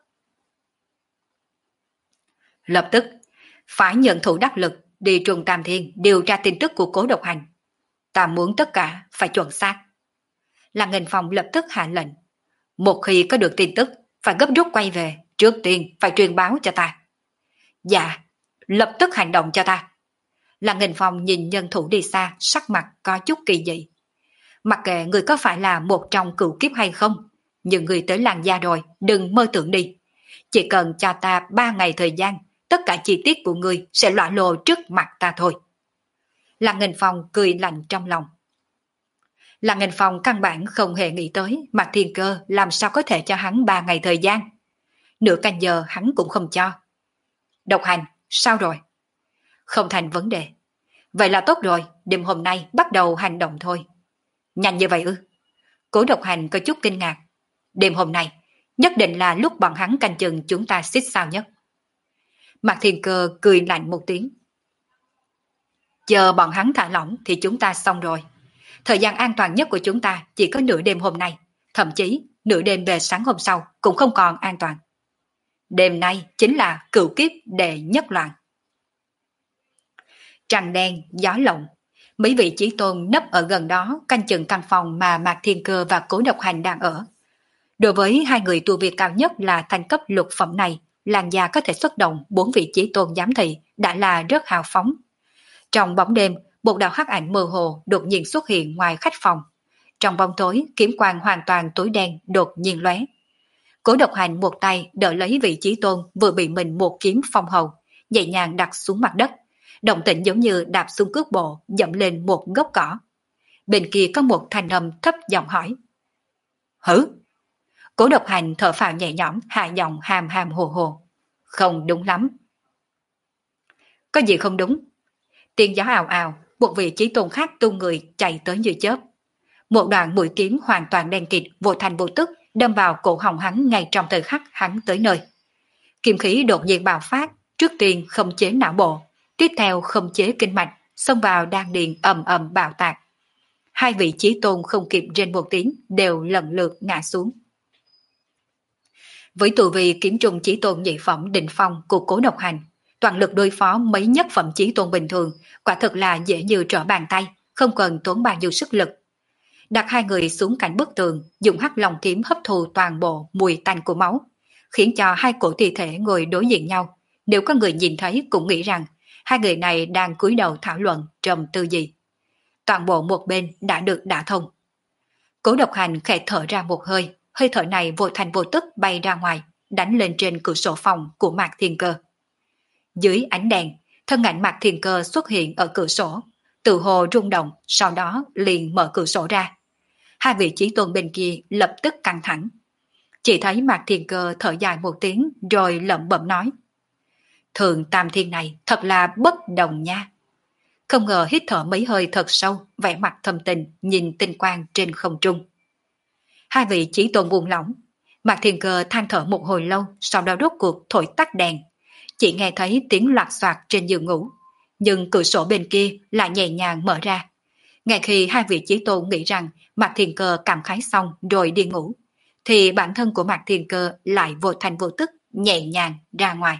Lập tức, phải nhận thủ đắc lực đi Trung Tam Thiên điều tra tin tức của Cố Độc Hành. Ta muốn tất cả phải chuẩn xác. Là Nghênh Phong lập tức hạ lệnh. Một khi có được tin tức, phải gấp rút quay về, trước tiên phải truyền báo cho ta. Dạ, lập tức hành động cho ta. Là Nghênh Phong nhìn nhân thủ đi xa, sắc mặt có chút kỳ dị. Mặc kệ người có phải là một trong cửu kiếp hay không, nhưng người tới làng gia rồi, đừng mơ tưởng đi. Chỉ cần cho ta ba ngày thời gian, tất cả chi tiết của người sẽ lõa lồ trước mặt ta thôi. Là Nghênh Phong cười lạnh trong lòng. Là Nghênh Phong căn bản không hề nghĩ tới Mạc Thiên Cơ làm sao có thể cho hắn ba ngày thời gian. Nửa canh giờ hắn cũng không cho. Độc Hành, sao rồi? Không thành vấn đề. Vậy là tốt rồi, đêm hôm nay bắt đầu hành động thôi. Nhanh như vậy ư? Cố Độc Hành có chút kinh ngạc. Đêm hôm nay, nhất định là lúc bọn hắn canh chừng chúng ta xích sao nhất. Mạc Thiên Cơ cười lạnh một tiếng. Chờ bọn hắn thả lỏng thì chúng ta xong rồi. Thời gian an toàn nhất của chúng ta chỉ có nửa đêm hôm nay, thậm chí nửa đêm về sáng hôm sau cũng không còn an toàn. Đêm nay chính là cửu kiếp đệ nhất loạn. Trăng đen, gió lộng, mấy vị chí tôn nấp ở gần đó canh chừng căn phòng mà Mạc Thiên Cơ và Cố Độc Hành đang ở. Đối với hai người tu vi cao nhất là thành cấp lục phẩm này, làn da có thể xuất động bốn vị chí tôn giám thị đã là rất hào phóng. Trong bóng đêm, một đạo hắc ảnh mơ hồ đột nhiên xuất hiện ngoài khách phòng. Trong bóng tối, kiếm quang hoàn toàn tối đen đột nhiên lóe. Cố Độc Hành một tay đỡ lấy vị chí tôn vừa bị mình một kiếm phong hầu, nhẹ nhàng đặt xuống mặt đất. Động tĩnh giống như đạp xuống cước bộ, dẫm lên một gốc cỏ. Bên kia có một thanh âm thấp giọng hỏi. Hử? Cố Độc Hành thở phào nhẹ nhõm, hạ giọng hàm hàm hồ hồ. Không đúng lắm. Có gì không đúng? Tiếng gió ào ào, một vị chí tôn khác tung người chạy tới như chớp. Một đoạn mũi kiếm hoàn toàn đen kịt vô thành vô tức đâm vào cổ họng hắn ngay trong thời khắc hắn tới nơi. Kim khí đột nhiên bạo phát, trước tiên khống chế não bộ, tiếp theo khống chế kinh mạch, xông vào đan điền ầm ầm bạo tạc. Hai vị chí tôn không kịp rên một tiếng đều lần lượt ngã xuống. Với tù vị kiếm trùng chí tôn nhị phẩm đỉnh phong của Cố Độc Hành, toàn lực đối phó mấy nhất phẩm chí tôn bình thường, quả thực là dễ như trở bàn tay, không cần tốn bao nhiêu sức lực. Đặt hai người xuống cạnh bức tường, dùng hắc long kiếm hấp thu toàn bộ mùi tanh của máu, khiến cho hai cổ thi thể ngồi đối diện nhau. Nếu có người nhìn thấy cũng nghĩ rằng hai người này đang cúi đầu thảo luận trầm tư gì. Toàn bộ một bên đã được đả thông. Cố Độc Hành khẽ thở ra một hơi, hơi thở này vô thành vô tức bay ra ngoài, đánh lên trên cửa sổ phòng của Mạc Thiên Cơ. Dưới ánh đèn, thân ảnh Mạc Thiên Cơ xuất hiện ở cửa sổ, tự hồ rung động, sau đó liền mở cửa sổ ra. Hai vị chí tôn bên kia lập tức căng thẳng. Chỉ thấy Mạc Thiên Cơ thở dài một tiếng rồi lẩm bẩm nói: Thường Tam Thiên này thật là bất đồng nha. Không ngờ hít thở mấy hơi thật sâu, vẻ mặt thâm tình nhìn tinh quang trên không trung. Hai vị chí tôn buông lỏng. Mạc Thiên Cơ than thở một hồi lâu, sau đó rốt cuộc thổi tắt đèn. Chỉ nghe thấy tiếng loạt soạt trên giường ngủ, nhưng cửa sổ bên kia lại nhẹ nhàng mở ra. Ngay khi hai vị chí tôn nghĩ rằng Mạc Thiên Cơ cảm khái xong rồi đi ngủ, thì bản thân của Mạc Thiên Cơ lại vô thành vô tức nhẹ nhàng ra ngoài.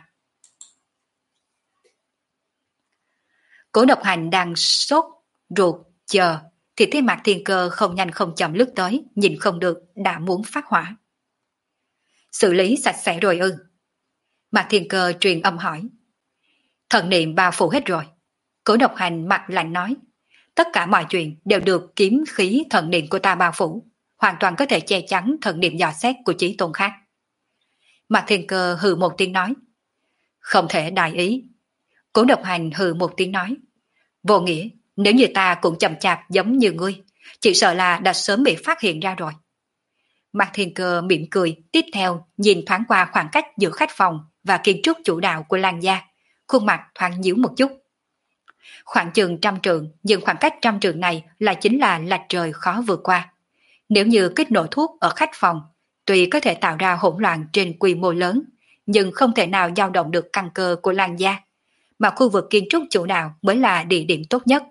Cố Độc Hành đang sốt ruột chờ, thì thấy Mạc Thiên Cơ không nhanh không chậm lướt tới, nhìn không được đã muốn phát hỏa. Xử lý sạch sẽ rồi ư? Mạc Thiên Cơ truyền âm hỏi. Thần niệm bao phủ hết rồi. Cố Độc Hành mặt lạnh nói. Tất cả mọi chuyện đều được kiếm khí thần niệm của ta bao phủ, hoàn toàn có thể che chắn thần niệm dò xét của chí tôn khác. Mạc Thiên Cơ hừ một tiếng nói. Không thể đại ý. Cố Độc Hành hừ một tiếng nói. Vô nghĩa, nếu như ta cũng chậm chạp giống như ngươi, chỉ sợ là đã sớm bị phát hiện ra rồi. Mạc Thiên Cơ mỉm cười, tiếp theo nhìn thoáng qua khoảng cách giữa khách phòng và kiến trúc chủ đạo của Lan gia, khuôn mặt thoáng nhíu một chút. Khoảng chừng trăm trượng, nhưng khoảng cách trăm trượng này là chính là lạch trời khó vượt qua. Nếu như kích nổ thuốc ở khách phòng, tuy có thể tạo ra hỗn loạn trên quy mô lớn, nhưng không thể nào dao động được căn cơ của Lan gia, mà khu vực kiến trúc chủ đạo mới là địa điểm tốt nhất.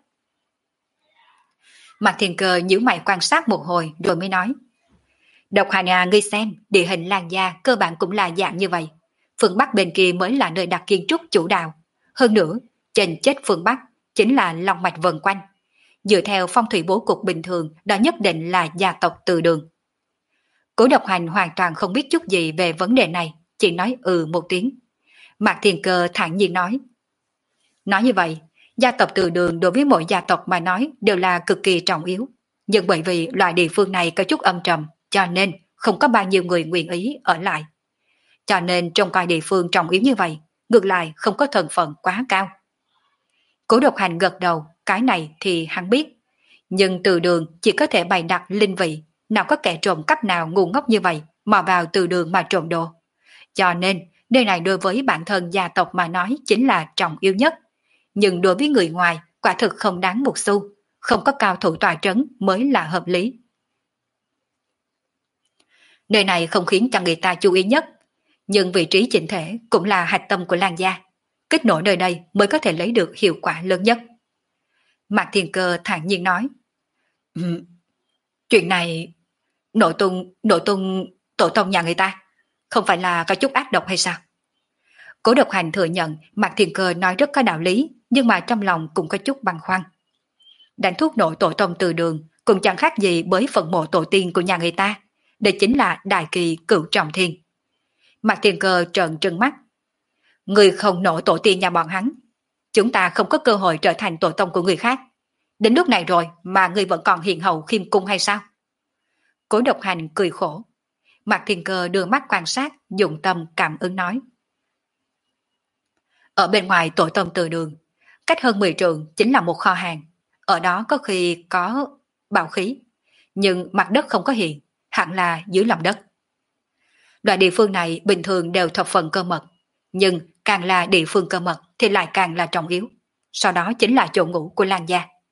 Mạc Thiên Cơ nhíu mày quan sát một hồi rồi mới nói. Độc Hành à, ngươi xem, địa hình Lan gia cơ bản cũng là dạng như vậy. Phương Bắc bên kia mới là nơi đặt kiến trúc chủ đạo. Hơn nữa, trên chết phương Bắc chính là long mạch vần quanh. Dựa theo phong thủy bố cục bình thường, đó nhất định là gia tộc Từ Đường. Cố Độc Hành hoàn toàn không biết chút gì về vấn đề này, chỉ nói ừ một tiếng. Mạc Thiên Cơ thản nhiên nói. Nói như vậy, gia tộc Từ Đường đối với mỗi gia tộc mà nói đều là cực kỳ trọng yếu. Nhưng bởi vì loại địa phương này có chút âm trầm, cho nên không có bao nhiêu người nguyện ý ở lại. Cho nên trong coi địa phương trọng yếu như vậy, ngược lại không có thần phận quá cao. Cố Độc Hành gật đầu, cái này thì hắn biết. Nhưng Từ Đường chỉ có thể bày đặt linh vị, nào có kẻ trộm cắp nào ngu ngốc như vậy mà vào Từ Đường mà trộm đồ. Cho nên, nơi này đối với bản thân gia tộc mà nói chính là trọng yếu nhất. Nhưng đối với người ngoài, quả thực không đáng một xu, không có cao thủ tòa trấn mới là hợp lý. Nơi này không khiến cho người ta chú ý nhất, nhưng vị trí chỉnh thể cũng là hạch tâm của Lan gia. Kết nối nơi đây mới có thể lấy được hiệu quả lớn nhất. Mạc Thiên Cơ thản nhiên nói. Um, chuyện này, nội tung, nội tung tổ tông nhà người ta, không phải là có chút ác độc hay sao? Cố Độc Hành thừa nhận Mạc Thiên Cơ nói rất có đạo lý, nhưng mà trong lòng cũng có chút băn khoăn. Đánh thuốc nổ tổ tông Từ Đường cũng chẳng khác gì với phần mộ tổ tiên của nhà người ta. Đây chính là đại kỳ cửu trọng thiên. Mạc Thiên Cơ trợn trừng mắt. Người không nổ tổ tiên nhà bọn hắn, chúng ta không có cơ hội trở thành tổ tông của người khác. Đến lúc này rồi mà người vẫn còn hiền hậu khiêm cung hay sao? Cố Độc Hành cười khổ. Mạc Thiên Cơ đưa mắt quan sát, dụng tâm cảm ứng nói. Ở bên ngoài tổ tông Từ Đường, cách hơn mười trượng chính là một kho hàng. Ở đó có khi có bảo khí, nhưng mặt đất không có hiện, hẳn là dưới lòng đất. Loại địa phương này bình thường đều thập phần cơ mật, nhưng càng là địa phương cơ mật thì lại càng là trọng yếu. Sau đó chính là chỗ ngủ của Lan gia.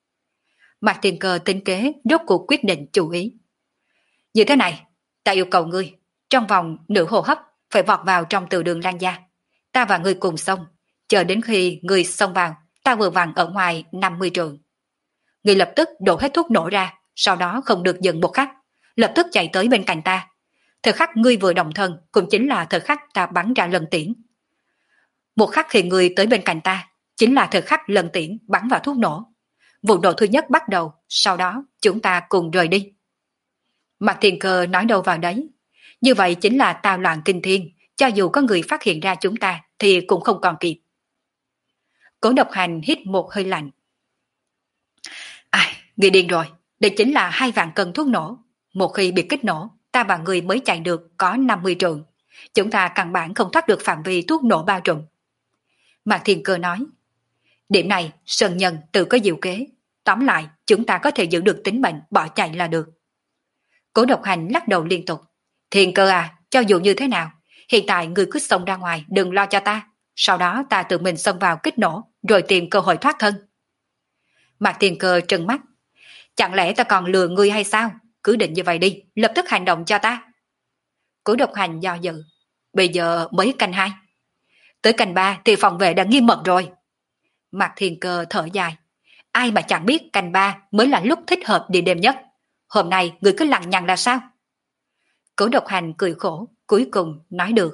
Mạc Thiên Cơ tính kế rốt cuộc quyết định chủ ý. Như thế này, ta yêu cầu ngươi, trong vòng nửa hô hấp phải vọt vào trong từ đường Lan gia. Ta và ngươi cùng xông, chờ đến khi ngươi xông vào, ta vừa vặn ở ngoài năm mươi trượng. Ngươi lập tức đổ hết thuốc nổ ra, sau đó không được dừng một khắc, lập tức chạy tới bên cạnh ta. Thời khắc ngươi vừa động thân cũng chính là thời khắc ta bắn ra lần tiễn. Một khắc khi ngươi tới bên cạnh ta, chính là thời khắc lần tiễn bắn vào thuốc nổ. Vụ nổ thứ nhất bắt đầu, sau đó chúng ta cùng rời đi. Mạc Thiên Cơ nói đâu vào đấy. Như vậy chính là tao loạn kinh thiên, cho dù có người phát hiện ra chúng ta thì cũng không còn kịp. Cố Độc Hành hít một hơi lạnh. Ai, người điên rồi, đây chính là hai vạn cân thuốc nổ. Một khi bị kích nổ, ta và người mới chạy được có năm mươi trượng. Chúng ta căn bản không thoát được phạm vi thuốc nổ bao trùm. Mạc Thiên Cơ nói. Điểm này, Sơn Nhân tự có diệu kế. Tóm lại, chúng ta có thể giữ được tính mệnh, bỏ chạy là được. Cố Độc Hành lắc đầu liên tục. Thiên Cơ à, cho dù như thế nào, hiện tại người cứ xông ra ngoài, đừng lo cho ta. Sau đó ta tự mình xông vào kích nổ, rồi tìm cơ hội thoát thân. Mạc Thiên Cơ trừng mắt. Chẳng lẽ ta còn lừa ngươi hay sao? Cứ định như vậy đi, lập tức hành động cho ta. Cố Độc Hành do dự. Bây giờ mới canh hai. Tới canh ba thì phòng vệ đã nghiêm mật rồi. Mạc Thiên Cơ thở dài. Ai mà chẳng biết canh ba mới là lúc thích hợp đi đêm nhất. Hôm nay người cứ lằng nhằng là sao? Cố Độc Hành cười khổ, cuối cùng nói được.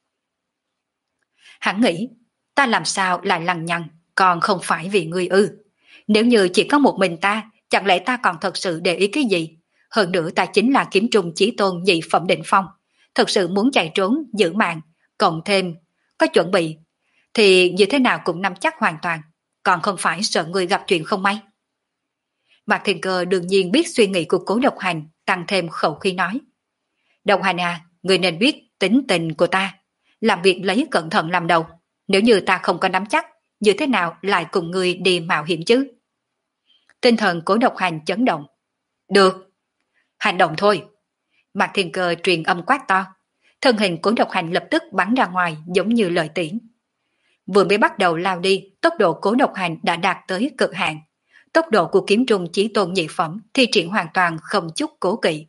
Hắn nghĩ, ta làm sao lại lằng nhằng, còn không phải vì ngươi ư. Nếu như chỉ có một mình ta, chẳng lẽ ta còn thật sự để ý cái gì? Hơn nữa ta chính là kiếm trùng chí tôn nhị phẩm định phong. Thật sự muốn chạy trốn, giữ mạng, cộng thêm, có chuẩn bị, thì như thế nào cũng nắm chắc hoàn toàn, còn không phải sợ người gặp chuyện không may. Mạc Thiên Cơ đương nhiên biết suy nghĩ của Cố Độc Hành, tăng thêm khẩu khí nói. Độc Hành à, người nên biết tính tình của ta, làm việc lấy cẩn thận làm đầu. Nếu như ta không có nắm chắc, như thế nào lại cùng người đi mạo hiểm chứ? Tinh thần Cố Độc Hành chấn động. Được, hành động thôi. Mạc Thiên Cơ truyền âm quát to. Thân hình Cố Độc Hành lập tức bắn ra ngoài giống như lợi tiễn. Vừa mới bắt đầu lao đi, tốc độ Cố Độc Hành đã đạt tới cực hạn. Tốc độ của kiếm trùng chí tôn nhị phẩm thi triển hoàn toàn không chút cố kỵ.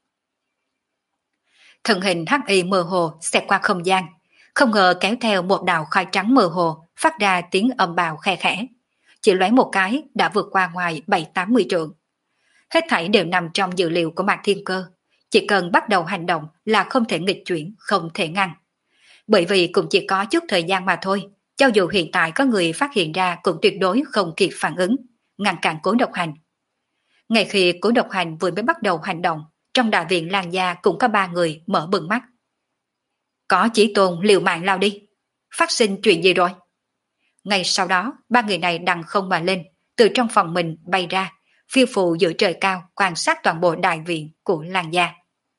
Thân hình hắc y mơ hồ xẹt qua không gian, không ngờ kéo theo một đạo khói trắng mơ hồ phát ra tiếng âm bào khe khẽ. Chỉ lóe một cái đã vượt qua ngoài bảy tám mươi trượng. Hết thảy đều nằm trong dự liệu của Mạc Thiên Cơ. Chỉ cần bắt đầu hành động là không thể nghịch chuyển, không thể ngăn. Bởi vì cũng chỉ có chút thời gian mà thôi, cho dù hiện tại có người phát hiện ra cũng tuyệt đối không kịp phản ứng, ngăn cản Cố Độc Hành. Ngay khi Cố Độc Hành vừa mới bắt đầu hành động, trong đại viện Lan gia cũng có ba người mở bừng mắt. Có Chí Tôn liều mạng lao đi. Phát sinh chuyện gì rồi? Ngay sau đó, ba người này đằng không mà lên, từ trong phòng mình bay ra, phiêu phù giữa trời cao quan sát toàn bộ đại viện của Lan gia.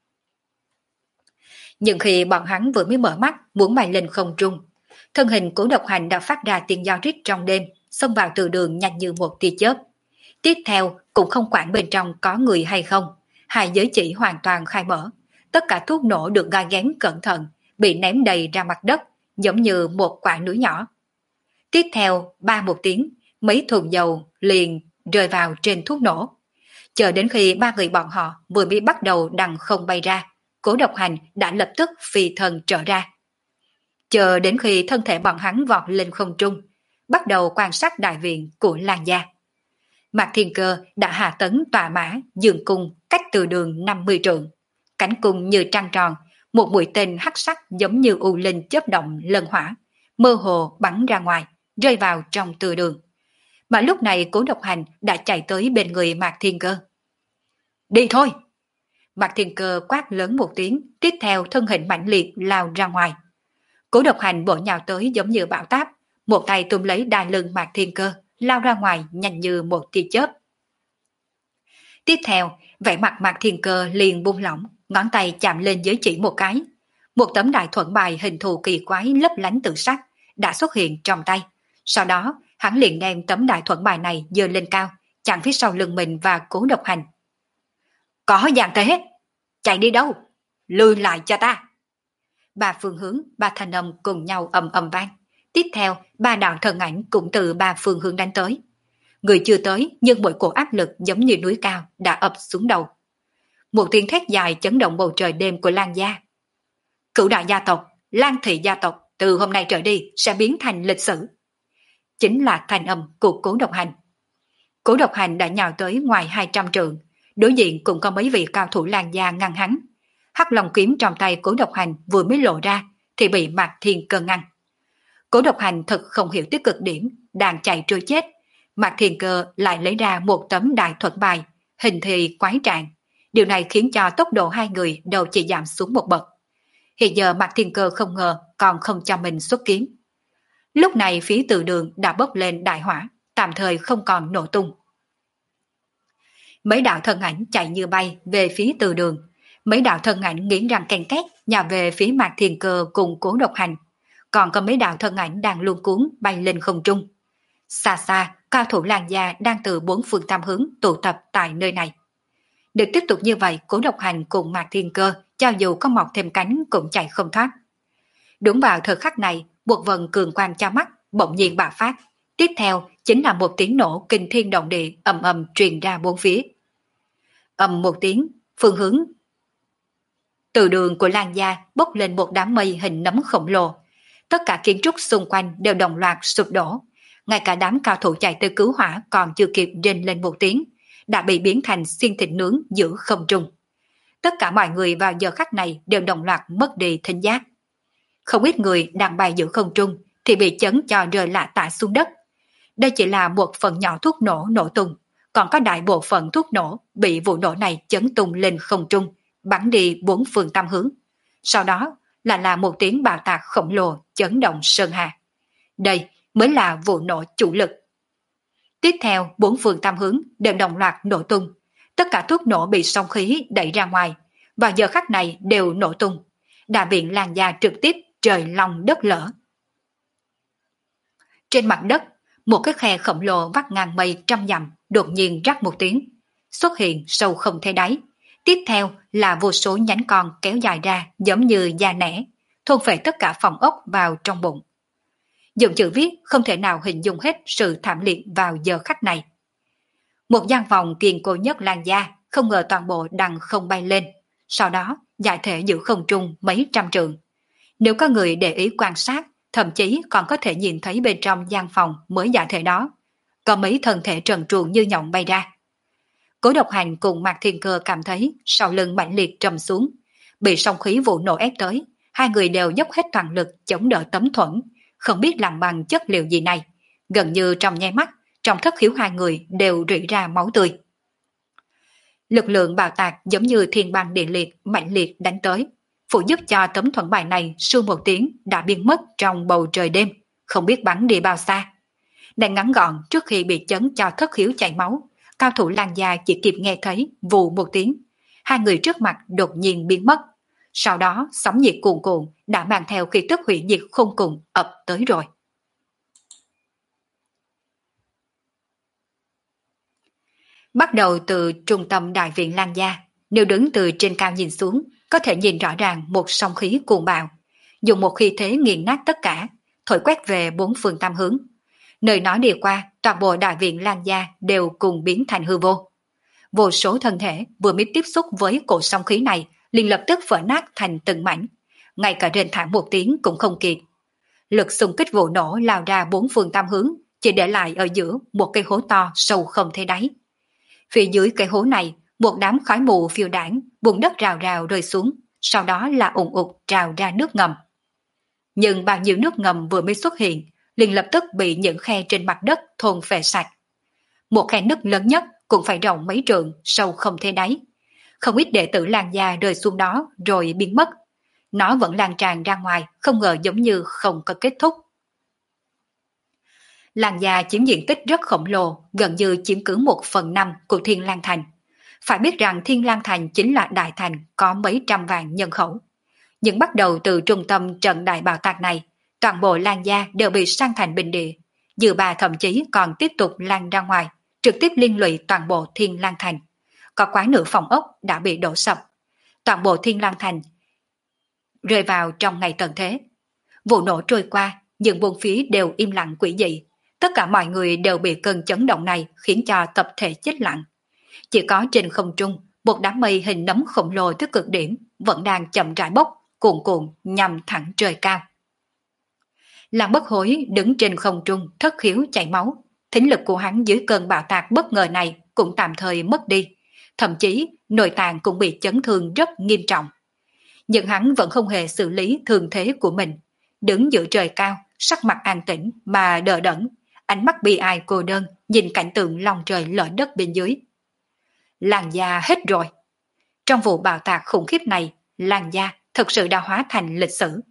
Nhưng khi bọn hắn vừa mới mở mắt muốn bay lên không trung, thân hình Cố Độc Hành đã phát ra tiếng giao rít trong đêm, xông vào từ đường nhanh như một tia chớp. Tiếp theo cũng không quản bên trong có người hay không, hai giới chỉ hoàn toàn khai mở, tất cả thuốc nổ được gai ghém cẩn thận, bị ném đầy ra mặt đất, giống như một quả núi nhỏ. Tiếp theo, ba một tiếng, mấy thùng dầu liền rơi vào trên thuốc nổ. Chờ đến khi ba người bọn họ vừa mới bắt đầu đằng không bay ra, Cố Độc Hành đã lập tức phi thân trở ra. Chờ đến khi thân thể bọn hắn vọt lên không trung, bắt đầu quan sát đại viện của Lan gia. Mạc Thiên Cơ đã hạ tấn tọa mã dường cung cách từ đường năm mươi trượng. Cánh cung như trăng tròn, một mũi tên hắc sắc giống như u linh chớp động lân hỏa, mơ hồ bắn ra ngoài, rơi vào trong từ đường. Mà lúc này Cố Độc Hành đã chạy tới bên người Mạc Thiên Cơ. Đi thôi! Mạc Thiên Cơ quát lớn một tiếng, tiếp theo thân hình mạnh liệt lao ra ngoài. Cố Độc Hành bổ nhào tới giống như bão táp, một tay túm lấy đai lưng Mạc Thiên Cơ, lao ra ngoài nhanh như một tia chớp. Tiếp theo, vẻ mặt Mạc Thiên Cơ liền buông lỏng, ngón tay chạm lên giới chỉ một cái. Một tấm đại thuẫn bài hình thù kỳ quái lấp lánh tự sắc đã xuất hiện trong tay. Sau đó, hắn liền đem tấm đại thuẫn bài này giơ lên cao, chặn phía sau lưng mình và Cố Độc Hành. Có dạng thế, chạy đi đâu? Lùi lại cho ta! Ba phương hướng, ba thanh âm cùng nhau ầm ầm vang. Tiếp theo, ba đạo thần ảnh cũng từ ba phương hướng đánh tới. Người chưa tới nhưng mỗi cổ áp lực giống như núi cao đã ập xuống đầu. Một tiếng thét dài chấn động bầu trời đêm của Lan gia. Cửu đại gia tộc, Lan thị gia tộc từ hôm nay trở đi sẽ biến thành lịch sử. Chính là thanh âm của Cố Độc Hành. Cố Độc Hành đã nhào tới ngoài hai trăm trượng, đối diện cũng có mấy vị cao thủ Lan gia ngăn hắn. Hắc Long kiếm trong tay Cố Độc Hành vừa mới lộ ra thì bị Mạc Thiên Cơ ngăn. Cố Độc Hành thật không hiểu tới cực điểm, đang chạy trôi chết. Mạc Thiên Cơ lại lấy ra một tấm đại thuật bài, hình thì quái trạng. Điều này khiến cho tốc độ hai người đều chỉ giảm xuống một bậc. Hiện giờ Mạc Thiên Cơ không ngờ còn không cho mình xuất kiếm. Lúc này phía từ đường đã bốc lên đại hỏa, tạm thời không còn nổ tung. Mấy đạo thân ảnh chạy như bay về phía từ đường. Mấy đạo thân ảnh nghiến răng ken két nhào về phía Mạc Thiên Cơ cùng Cố Độc Hành. Còn có mấy đạo thân ảnh đang luống cuốn bay lên không trung. Xa xa, cao thủ Lan gia đang từ bốn phương tám hướng tụ tập tại nơi này. Được tiếp tục như vậy, Cố Độc Hành cùng Mạc Thiên Cơ cho dù có mọc thêm cánh cũng chạy không thoát. Đúng vào thời khắc này, một vần cường quang cho mắt bỗng nhiên bạo phát. Tiếp theo chính là một tiếng nổ kinh thiên động địa ầm ầm truyền ra bốn phía. Ầm một tiếng, phương hướng từ đường của Lan gia bốc lên một đám mây hình nấm khổng lồ. Tất cả kiến trúc xung quanh đều đồng loạt sụp đổ. Ngay cả đám cao thủ chạy tới cứu hỏa còn chưa kịp rên lên một tiếng, đã bị biến thành xiên thịt nướng giữa không trung. Tất cả mọi người vào giờ khắc này đều đồng loạt mất đi thính giác. Không ít người đang bay giữa không trung thì bị chấn cho rơi lả tả xuống đất. Đây chỉ là một phần nhỏ thuốc nổ nổ tung, còn có đại bộ phận thuốc nổ bị vụ nổ này chấn tung lên không trung, bắn đi bốn phương tám hướng. Sau đó là là một tiếng bạo tạc khổng lồ chấn động sơn hà. Đây mới là vụ nổ chủ lực. Tiếp theo, bốn phương tám hướng đều đồng loạt nổ tung. Tất cả thuốc nổ bị sóng khí đẩy ra ngoài, vào giờ khắc này đều nổ tung. Đại viện Lan gia trực tiếp trời long đất lở. Trên mặt đất, một cái khe khổng lồ vắt ngang mây trăm dặm đột nhiên rắc một tiếng, xuất hiện sâu không thấy đáy. Tiếp theo là vô số nhánh con kéo dài ra giống như da nẻ, thôn phệ tất cả phòng ốc vào trong bụng. Dùng chữ viết không thể nào hình dung hết sự thảm liệt vào giờ khắc này. Một gian phòng kiên cố nhất Lan gia không ngờ toàn bộ đằng không bay lên, sau đó giải thể giữa không trung mấy trăm trượng. Nếu có người để ý quan sát, thậm chí còn có thể nhìn thấy bên trong gian phòng mới giải thể đó, có mấy thân thể trần truồng như nhộng bay ra. Cố Độc Hành cùng Mạc Thiên Cơ cảm thấy sau lưng mãnh liệt trầm xuống, bị sóng khí vụ nổ ép tới, hai người đều dốc hết toàn lực chống đỡ tấm thuẫn, không biết làm bằng chất liệu gì này, gần như trong nháy mắt, trong thất khiếu hai người đều rỉ ra máu tươi. Lực lượng bạo tạc giống như thiên băng địa liệt mạnh liệt đánh tới, phụ giúp cho tấm thuẫn bài này suốt một tiếng đã biến mất trong bầu trời đêm, không biết bắn đi bao xa. Đang ngắn gọn trước khi bị chấn cho thất khiếu chảy máu, cao thủ Lan gia chỉ kịp nghe thấy vù một tiếng, hai người trước mặt đột nhiên biến mất. Sau đó sóng nhiệt cuồn cuộn đã mang theo khí tức hủy diệt khôn cùng ập tới rồi. Bắt đầu từ trung tâm đại viện Lan gia, nếu đứng từ trên cao nhìn xuống, có thể nhìn rõ ràng một sóng khí cuồng bạo, dùng một khí thế nghiền nát tất cả, thổi quét về bốn phương tám hướng. Nơi nó đi qua, toàn bộ đại viện Lan gia đều cùng biến thành hư vô. Vô số thân thể vừa mới tiếp xúc với cổ sóng khí này, liền lập tức vỡ nát thành từng mảnh, ngay cả rên thảm một tiếng cũng không kịp. Lực xung kích vụ nổ lao ra bốn phương tám hướng, chỉ để lại ở giữa một cây hố to sâu không thấy đáy. Phía dưới cây hố này, một đám khói mù phiêu đảng, bùn đất rào rào rơi xuống, sau đó là ùn ụt trào ra nước ngầm. Nhưng bao nhiêu nước ngầm vừa mới xuất hiện, liền lập tức bị những khe trên mặt đất thôn phệ sạch. Một khe nứt lớn nhất cũng phải rộng mấy trượng, sâu không thấy đáy. Không ít đệ tử Lan gia rơi xuống đó rồi biến mất. Nó vẫn lan tràn ra ngoài, không ngờ giống như không có kết thúc. Lan gia chiếm diện tích rất khổng lồ, gần như chiếm cứ một phần năm của Thiên Lang Thành. Phải biết rằng Thiên Lang Thành chính là đại thành có mấy trăm vạn nhân khẩu. Nhưng bắt đầu từ trung tâm trận đại bạo tạc này, toàn bộ Lan gia đều bị san thành bình địa. Dư bà thậm chí còn tiếp tục lan ra ngoài, trực tiếp liên lụy toàn bộ Thiên Lang Thành. Có quá nửa phòng ốc đã bị đổ sập. Toàn bộ Thiên Lang Thành rơi vào trong ngày tận thế. Vụ nổ trôi qua, nhưng bốn phía đều im lặng quỷ dị. Tất cả mọi người đều bị cơn chấn động này khiến cho tập thể chết lặng. Chỉ có trên không trung, một đám mây hình nấm khổng lồ tới cực điểm vẫn đang chậm rãi bốc, cuồn cuộn nhằm thẳng trời cao. Làng Bất Hối đứng trên không trung thất khiếu chảy máu, thính lực của hắn dưới cơn bạo tạc bất ngờ này cũng tạm thời mất đi, thậm chí nội tạng cũng bị chấn thương rất nghiêm trọng. Nhưng hắn vẫn không hề xử lý thương thế của mình, đứng giữa trời cao, sắc mặt an tĩnh mà đờ đẫn, ánh mắt bi ai cô đơn nhìn cảnh tượng lòng trời lở đất bên dưới. Làn da hết rồi. Trong vụ bạo tạc khủng khiếp này, làn da thực sự đã hóa thành lịch sử.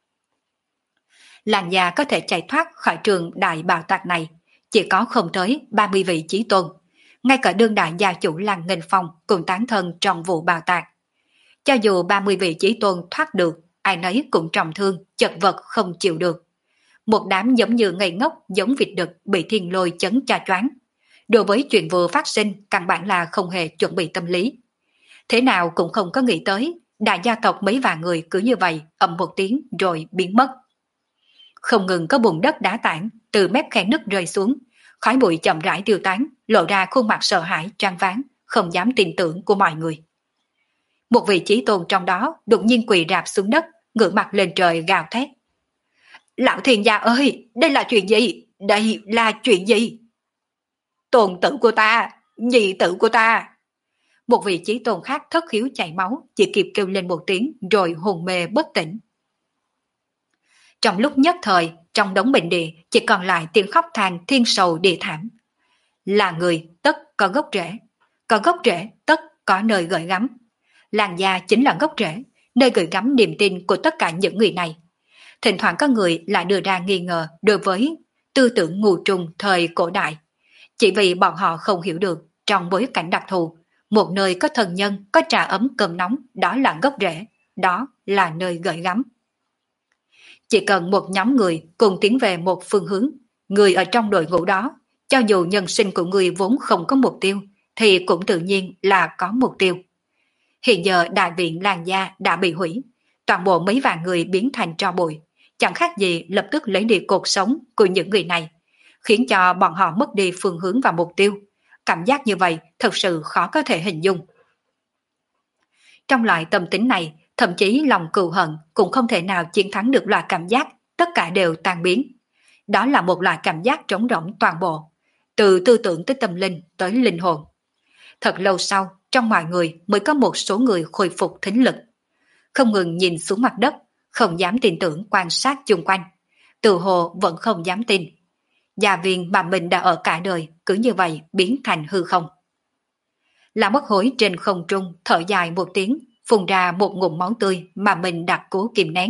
Làn da có thể chạy thoát khỏi trường đại bạo tạc này, chỉ có không tới ba mươi vị chí tôn. Ngay cả đương đại gia chủ làng Nghênh Phong cũng tán thân trong vụ bạo tạc. Cho dù ba mươi vị chí tôn thoát được, ai nấy cũng trọng thương, chật vật không chịu được. Một đám giống như ngây ngốc, giống vịt đực bị thiên lôi chấn cho choáng. Đối với chuyện vừa phát sinh, căn bản là không hề chuẩn bị tâm lý. Thế nào cũng không có nghĩ tới, đại gia tộc mấy vài người cứ như vậy, ầm một tiếng rồi biến mất. Không ngừng có bùn đất đá tảng từ mép khe nứt rơi xuống, khói bụi chậm rãi tiêu tán, lộ ra khuôn mặt sợ hãi choáng váng, không dám tin tưởng của mọi người. Một vị chí tôn trong đó đột nhiên quỳ rạp xuống đất, ngửa mặt lên trời gào thét. Lão thiên gia ơi, đây là chuyện gì? Đây là chuyện gì? Tôn tử của ta, nhị tử của ta. Một vị chí tôn khác thất khiếu chảy máu, chỉ kịp kêu lên một tiếng rồi hồn mê bất tỉnh. Trong lúc nhất thời, trong đống bệnh địa chỉ còn lại tiếng khóc than thiên sầu địa thảm. Là người tất có gốc rễ, có gốc rễ tất có nơi gửi gắm. Làn da chính là gốc rễ, nơi gửi gắm niềm tin của tất cả những người này. Thỉnh thoảng có người lại đưa ra nghi ngờ đối với tư tưởng ngu trùng thời cổ đại. Chỉ vì bọn họ không hiểu được trong bối cảnh đặc thù, một nơi có thần nhân, có trà ấm cơm nóng, đó là gốc rễ, đó là nơi gửi gắm. Chỉ cần một nhóm người cùng tiến về một phương hướng, người ở trong đội ngũ đó, cho dù nhân sinh của người vốn không có mục tiêu, thì cũng tự nhiên là có mục tiêu. Hiện giờ đại viện làng gia đã bị hủy, toàn bộ mấy vạn người biến thành tro bụi, chẳng khác gì lập tức lấy đi cuộc sống của những người này, khiến cho bọn họ mất đi phương hướng và mục tiêu. Cảm giác như vậy thật sự khó có thể hình dung. Trong loại tâm tính này, thậm chí lòng cừu hận cũng không thể nào chiến thắng được loại cảm giác tất cả đều tan biến. Đó là một loại cảm giác trống rỗng toàn bộ, từ tư tưởng tới tâm linh tới linh hồn. Thật lâu sau, trong mọi người mới có một số người khôi phục thính lực. Không ngừng nhìn xuống mặt đất, không dám tin tưởng quan sát chung quanh. Từ hồ vẫn không dám tin. Gia viên mà mình đã ở cả đời cứ như vậy biến thành hư không. Lão Bất Hối trên không trung thở dài một tiếng, phun ra một ngụm máu tươi mà mình đặt cố kìm nén.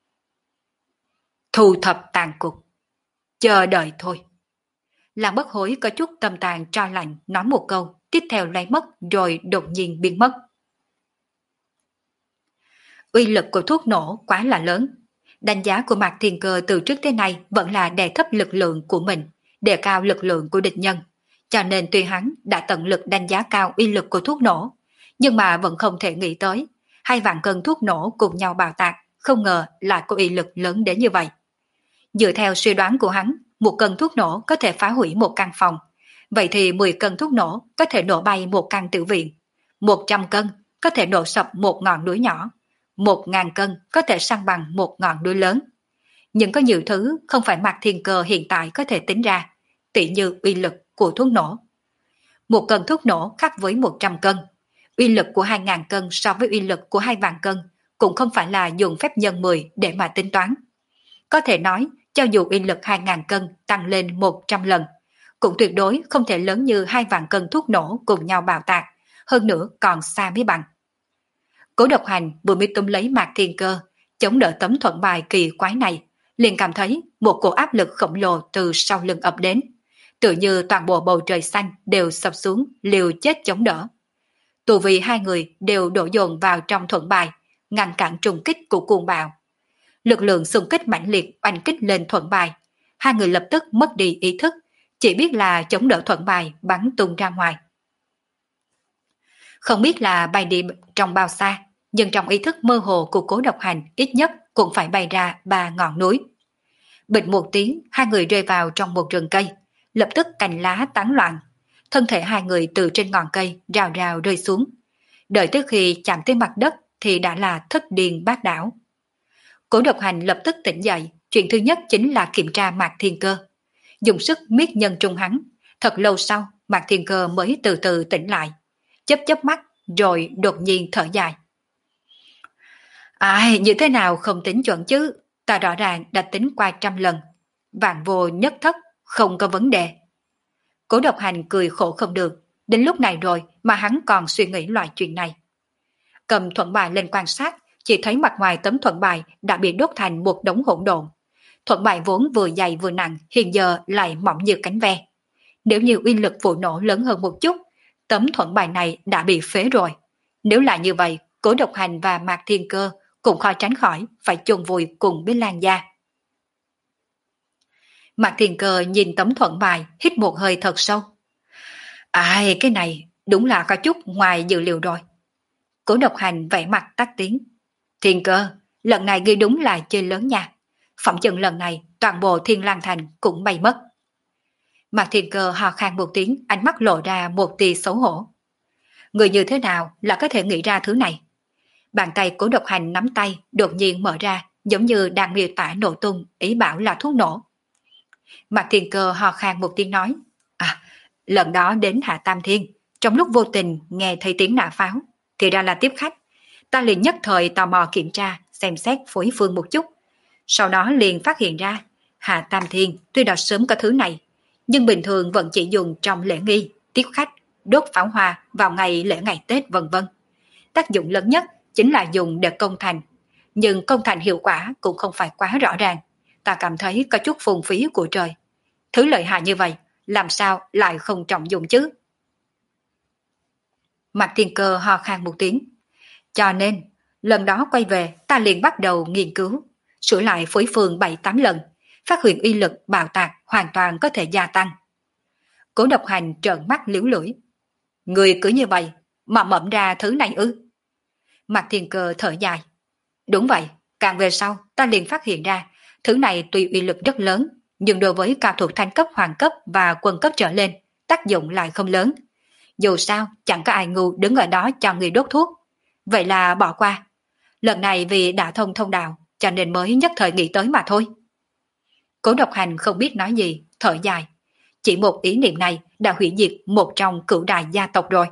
Thu thập tàn cục, chờ đợi thôi. Lão Bất Hối có chút tâm tàn cho lạnh nói một câu, tiếp theo lấy mất rồi đột nhiên biến mất. Uy lực của thuốc nổ quá là lớn. Đánh giá của Mạc Thiên Cơ từ trước tới nay vẫn là đè thấp lực lượng của mình, đề cao lực lượng của địch nhân. Cho nên tuy hắn đã tận lực đánh giá cao uy lực của thuốc nổ, nhưng mà vẫn không thể nghĩ tới hai vạn cân thuốc nổ cùng nhau bạo tạc, không ngờ lại có uy lực lớn đến như vậy. Dựa theo suy đoán của hắn, một cân thuốc nổ có thể phá hủy một căn phòng, vậy thì mười cân thuốc nổ có thể nổ bay một căn tử viện, một trăm cân có thể nổ sập một ngọn núi nhỏ, một ngàn cân có thể san bằng một ngọn núi lớn. Nhưng có nhiều thứ không phải Mạc Thiên Cơ hiện tại có thể tính ra, tỉ như uy lực của thuốc nổ. Một cân thuốc nổ khác với một trăm cân, uy lực của hai ngàn cân so với uy lực của hai vạn cân cũng không phải là dùng phép nhân mười để mà tính toán. Có thể nói, cho dù uy lực hai ngàn cân tăng lên một trăm lần, cũng tuyệt đối không thể lớn như hai vạn cân thuốc nổ cùng nhau bạo tạc, hơn nữa còn xa mới bằng. Cố Độc Hành vừa mới túm lấy Mạc Thiên Cơ, chống đỡ tấm thuận bài kỳ quái này, liền cảm thấy một cổ áp lực khổng lồ từ sau lưng ập đến, tự như toàn bộ bầu trời xanh đều sập xuống liều chết chống đỡ. Tù vì hai người đều đổ dồn vào trong thuận bài, ngăn cản trùng kích của cuồng bạo. Lực lượng xung kích mãnh liệt oanh kích lên thuận bài, hai người lập tức mất đi ý thức, chỉ biết là chống đỡ thuận bài bắn tung ra ngoài. Không biết là bay đi trong bao xa, nhưng trong ý thức mơ hồ của Cố Độc Hành ít nhất cũng phải bay ra ba ngọn núi. Bịch một tiếng, hai người rơi vào trong một rừng cây, lập tức cành lá tán loạn. Thân thể hai người từ trên ngọn cây rào rào rơi xuống. Đợi tới khi chạm tới mặt đất thì đã là thất điên bát đảo. Cố Độc Hành lập tức tỉnh dậy, chuyện thứ nhất chính là kiểm tra Mạc Thiên Cơ. Dùng sức miết nhân trung hắn, thật lâu sau Mạc Thiên Cơ mới từ từ tỉnh lại. Chớp chớp mắt rồi đột nhiên thở dài. Ai, như thế nào không tính chuẩn chứ, ta rõ ràng đã tính qua trăm lần. Vạn vô nhất thất, không có vấn đề. Cố Độc Hành cười khổ không được, đến lúc này rồi mà hắn còn suy nghĩ loại chuyện này. Cầm thuận bài lên quan sát, chỉ thấy mặt ngoài tấm thuận bài đã bị đốt thành một đống hỗn độn. Thuận bài vốn vừa dày vừa nặng, hiện giờ lại mỏng như cánh ve. Nếu như uy lực vụ nổ lớn hơn một chút, tấm thuận bài này đã bị phế rồi. Nếu là như vậy, Cố Độc Hành và Mạc Thiên Cơ cũng khó tránh khỏi phải chôn vùi cùng với Lan gia. Mạc Thiên Cơ nhìn tấm thuận bài, hít một hơi thật sâu. Ai, cái này đúng là có chút ngoài dự liệu rồi. Cố Độc Hành vẻ mặt tắt tiếng. Thiên Cơ, lần này ghi đúng là chơi lớn nha. Phỏng chừng lần này toàn bộ Thiên Lang Thành cũng bay mất. Mạc Thiên Cơ hò khan một tiếng, ánh mắt lộ ra một tia xấu hổ. Người như thế nào là có thể nghĩ ra thứ này? Bàn tay Cố Độc Hành nắm tay đột nhiên mở ra, giống như đang miêu tả nổ tung, ý bảo là thuốc nổ. Mạc Thiên Cơ hò khan một tiếng nói. À, lần đó đến Hạ Tam Thiên, trong lúc vô tình nghe thấy tiếng nã pháo, thì ra là tiếp khách. Ta liền nhất thời tò mò kiểm tra, xem xét phối phương một chút. Sau đó liền phát hiện ra, Hạ Tam Thiên tuy đã sớm có thứ này, nhưng bình thường vẫn chỉ dùng trong lễ nghi, tiếp khách, đốt pháo hoa vào ngày lễ ngày Tết vân vân. Tác dụng lớn nhất chính là dùng để công thành, nhưng công thành hiệu quả cũng không phải quá rõ ràng. Ta cảm thấy có chút phung phí của trời. Thứ lợi hại như vậy, làm sao lại không trọng dụng chứ? Mạc Thiên Cơ ho khan một tiếng. Cho nên, lần đó quay về ta liền bắt đầu nghiên cứu, sửa lại phối phương bảy tám lần, phát hiện uy lực bạo tạc hoàn toàn có thể gia tăng. Cố Độc Hành trợn mắt liễu lưỡi. Người cứ như vậy mà mậm ra thứ này ư? Mạc Thiên Cơ thở dài. Đúng vậy, càng về sau ta liền phát hiện ra, thứ này tuy uy lực rất lớn, nhưng đối với cao thủ thanh cấp hoàng cấp và quân cấp trở lên, tác dụng lại không lớn. Dù sao, chẳng có ai ngu đứng ở đó cho người đốt thuốc. Vậy là bỏ qua. Lần này vì đã thông thông đạo, cho nên mới nhất thời nghĩ tới mà thôi. Cố Độc Hành không biết nói gì, thở dài. Chỉ một ý niệm này đã hủy diệt một trong cửu đại gia tộc rồi.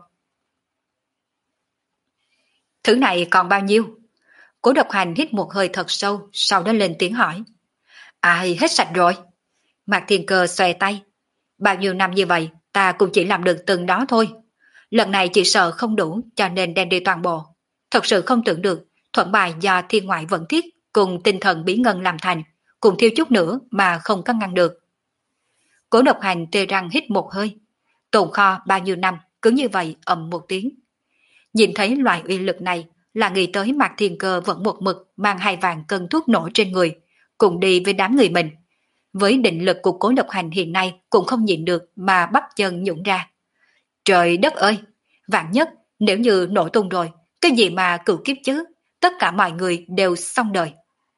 Thứ này còn bao nhiêu? Cố Độc Hành hít một hơi thật sâu, sau đó lên tiếng hỏi. Ai, hết sạch rồi. Mạc Thiên Cơ xòe tay. Bao nhiêu năm như vậy, ta cũng chỉ làm được từng đó thôi. Lần này chỉ sợ không đủ, cho nên đem đi toàn bộ. Thật sự không tưởng được, thuận bài do thiên ngoại vận thiết cùng tinh thần bí ngân làm thành, cùng thiêu chút nữa mà không có ngăn được. Cố Độc Hành tê răng hít một hơi. Tồn kho bao nhiêu năm, cứ như vậy ầm một tiếng. Nhìn thấy loại uy lực này là nghĩ tới Mạc Thiên Cơ vẫn một mực mang hai vàng cân thuốc nổ trên người, cùng đi với đám người mình. Với định lực của Cố Độc Hành hiện nay cũng không nhịn được mà bắp chân nhũn ra. Trời đất ơi! Vạn nhất nếu như nổ tung rồi, cái gì mà cửu kiếp chứ, tất cả mọi người đều xong đời.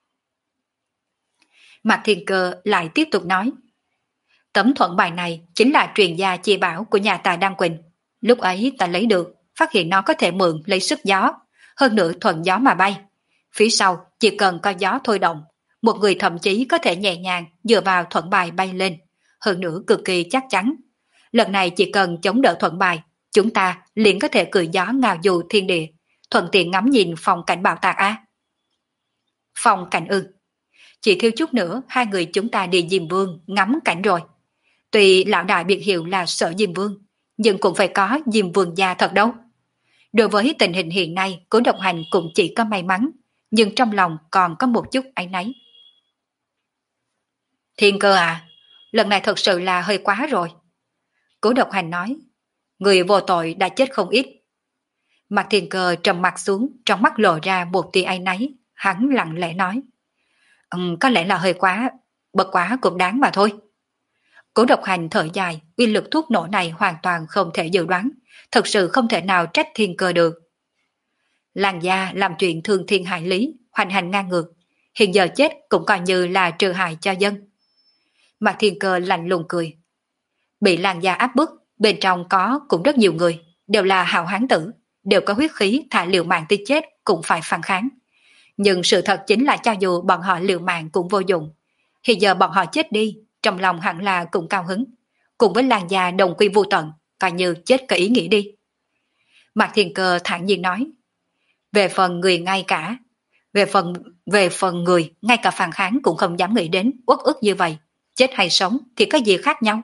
Mạc Thiên Cơ lại tiếp tục nói. Tấm thuận bài này chính là truyền gia chi bảo của nhà ta Đan Quỳnh. Lúc ấy ta lấy được, phát hiện nó có thể mượn lấy sức gió, hơn nữa thuận gió mà bay. Phía sau chỉ cần có gió thôi động, một người thậm chí có thể nhẹ nhàng dựa vào thuận bài bay lên, hơn nữa cực kỳ chắc chắn. Lần này chỉ cần chống đỡ thuận bài, chúng ta liền có thể cười gió ngào du thiên địa, thuận tiện ngắm nhìn phong cảnh bạo tạc á. Phong cảnh ư? Chỉ thiếu chút nữa hai người chúng ta đi Diêm Vương ngắm cảnh rồi. Tuy lão đại biệt hiệu là Sở Diêm Vương, nhưng cũng phải có Diêm Vương gia thật đâu. Đối với tình hình hiện nay, Cố Độc Hành cũng chỉ có may mắn, nhưng trong lòng còn có một chút áy náy. Thiên Cơ à, lần này thật sự là hơi quá rồi. Cố Độc Hành nói, người vô tội đã chết không ít. Mạc Thiên Cơ trầm mặt xuống, trong mắt lộ ra một tia áy náy, hắn lặng lẽ nói, um, có lẽ là hơi quá, bất quá cũng đáng mà thôi. Cố Độc Hành thở dài, uy lực thuốc nổ này hoàn toàn không thể dự đoán, thật sự không thể nào trách Thiên Cơ được. Làng gia làm chuyện thương thiên hại lý, hoành hành ngang ngược, hiện giờ chết cũng coi như là trừ hại cho dân. Mạc Thiên Cơ lạnh lùng cười. Bị Lan gia áp bức, bên trong có cũng rất nhiều người, đều là hào hán tử, đều có huyết khí thà liều mạng tới chết cũng phải phản kháng. Nhưng sự thật chính là cho dù bọn họ liều mạng cũng vô dụng. Hiện giờ bọn họ chết đi, trong lòng hẳn là cũng cao hứng. Cùng với Lan gia đồng quy vô tận, coi như chết có ý nghĩ đi. Mạc Thiên Cơ thản nhiên nói. Về phần người ngay cả, về phần về phần người ngay cả phản kháng cũng không dám nghĩ đến uất ức như vậy, chết hay sống thì có gì khác nhau.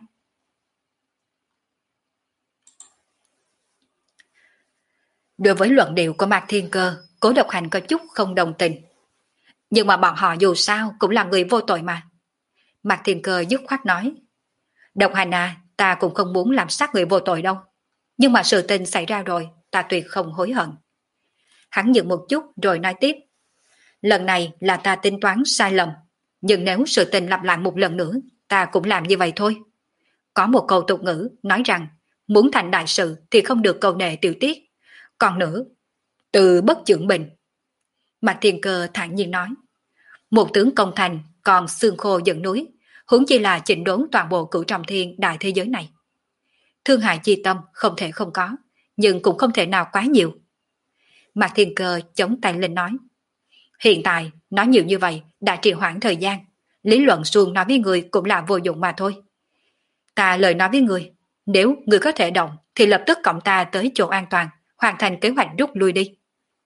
Đối với luận điệu của Mạc Thiên Cơ, Cố Độc Hành có chút không đồng tình. Nhưng mà bọn họ dù sao cũng là người vô tội mà. Mạc Thiên Cơ dứt khoát nói. Độc Hành à, ta cũng không muốn làm sát người vô tội đâu. Nhưng mà sự tình xảy ra rồi, ta tuyệt không hối hận. Hắn dừng một chút rồi nói tiếp. Lần này là ta tính toán sai lầm. Nhưng nếu sự tình lặp lại một lần nữa, ta cũng làm như vậy thôi. Có một câu tục ngữ nói rằng, muốn thành đại sự thì không được câu nệ tiểu tiết. Còn nữa, từ bất trưởng bình. Mạc Thiên Cơ thản nhiên nói. Một tướng công thành còn xương khô dẫn núi, huống chi là chỉnh đốn toàn bộ cửu trọng thiên đại thế giới này. Thương hại chi tâm không thể không có, nhưng cũng không thể nào quá nhiều. Mạc Thiên Cơ chống tay lên nói. Hiện tại, nói nhiều như vậy đã trì hoãn thời gian. Lý luận suông nói với người cũng là vô dụng mà thôi. Ta lời nói với người, nếu người có thể động thì lập tức cộng ta tới chỗ an toàn, hoàn thành kế hoạch rút lui đi.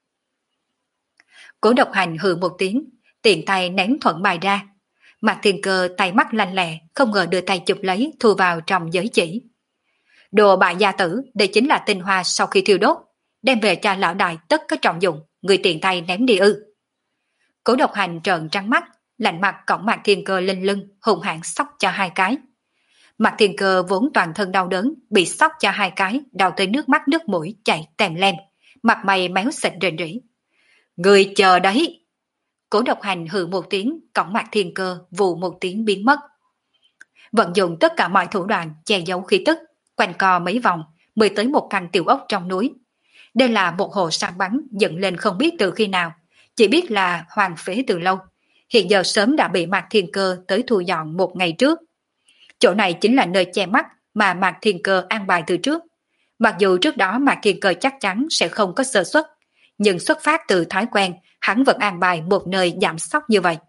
Cố Độc Hành hừ một tiếng, tiện tay ném thuận bài ra. Mạc Thiên Cơ tay mắt lanh lẹ, không ngờ đưa tay chụp lấy thu vào trong giới chỉ. Đồ bại gia tử, đây chính là tinh hoa sau khi thiêu đốt, đem về cho lão đại tất có trọng dụng, người tiện tay ném đi ư. Cố Độc Hành trợn trắng mắt, lạnh mặt cõng Mạc Thiên Cơ lên lưng, hùng hãn xóc cho hai cái. Mạc Thiên Cơ vốn toàn thân đau đớn, bị xóc cho hai cái, đau tới nước mắt nước mũi chảy tèm lem, mặt mày méo xịt rền rỉ. Người chờ đấy! Cố Độc Hành hừ một tiếng, cõng Mạc Thiên Cơ vù một tiếng biến mất. Vận dụng tất cả mọi thủ đoạn che giấu khí tức, quanh co mấy vòng mới tới một căn tiểu ốc trong núi. Đây là một hồ săn bắn dựng lên không biết từ khi nào, chỉ biết là hoang phế từ lâu. Hiện giờ sớm đã bị Mạc Thiên Cơ tới thu dọn một ngày trước. Chỗ này chính là nơi che mắt mà Mạc Thiên Cơ an bài từ trước. Mặc dù trước đó Mạc Thiên Cơ chắc chắn sẽ không có sơ suất, nhưng xuất phát từ thói quen, hắn vẫn an bài một nơi giảm sóc như vậy.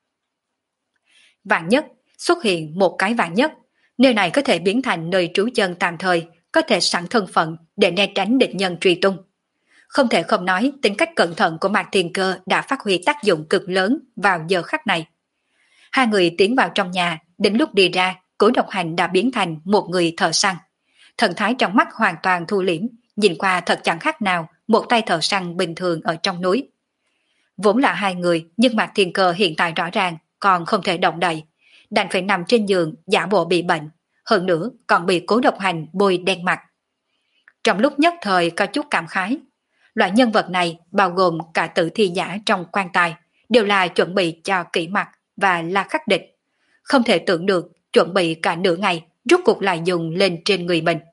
Vạn nhất, xuất hiện một cái vạn nhất, nơi này có thể biến thành nơi trú chân tạm thời, có thể sẵn thân phận để né tránh địch nhân truy tung. Không thể không nói tính cách cẩn thận của Mạc Thiên Cơ đã phát huy tác dụng cực lớn vào giờ khắc này. Hai người tiến vào trong nhà, đến lúc đi ra, Cố Độc Hành đã biến thành một người thợ săn. Thần thái trong mắt hoàn toàn thu liễm, nhìn qua thật chẳng khác nào một tay thợ săn bình thường ở trong núi. Vốn là hai người, nhưng Mạc Thiên Cơ hiện tại rõ ràng còn không thể động đậy, đành phải nằm trên giường giả bộ bị bệnh, hơn nữa còn bị Cố Độc Hành bôi đen mặt. Trong lúc nhất thời có chút cảm khái, loại nhân vật này bao gồm cả tử thi giả trong quan tài, đều là chuẩn bị cho kỹ mặt và la khắc địch. Không thể tưởng được chuẩn bị cả nửa ngày, rốt cuộc lại dùng lên trên người mình.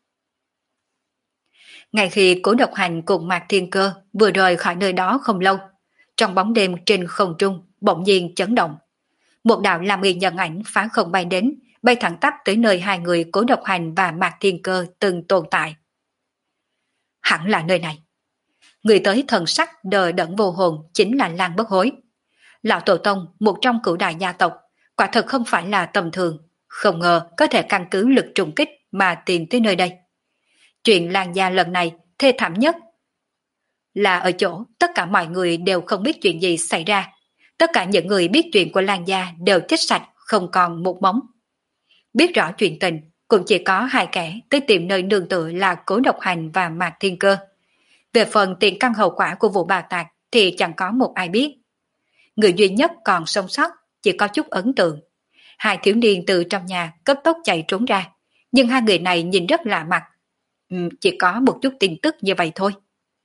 Ngay khi Cố Độc Hành cùng Mạc Thiên Cơ vừa rời khỏi nơi đó không lâu, trong bóng đêm trên không trung bỗng nhiên chấn động. Một đạo lam y nhân ảnh phá không bay đến, bay thẳng tắp tới nơi hai người Cố Độc Hành và Mạc Thiên Cơ từng tồn tại. Hẳn là nơi này. Người tới thần sắc đờ đẫn vô hồn chính là Lan Bất Hối. Lão Tổ Tông, một trong cửu đại gia tộc, quả thật không phải là tầm thường, không ngờ có thể căn cứ lực trùng kích mà tìm tới nơi đây. Chuyện Lan gia lần này thê thảm nhất là ở chỗ tất cả mọi người đều không biết chuyện gì xảy ra. Tất cả những người biết chuyện của Lan gia đều chết sạch, không còn một móng. Biết rõ chuyện tình, cũng chỉ có hai kẻ tới tìm nơi nương tựa là Cố Độc Hành và Mạc Thiên Cơ. Về phần tiền căn hậu quả của vụ bà tạc thì chẳng có một ai biết. Người duy nhất còn sống sót chỉ có chút ấn tượng. Hai thiếu niên từ trong nhà cấp tốc chạy trốn ra, nhưng hai người này nhìn rất lạ mặt. Ừ, chỉ có một chút tin tức như vậy thôi.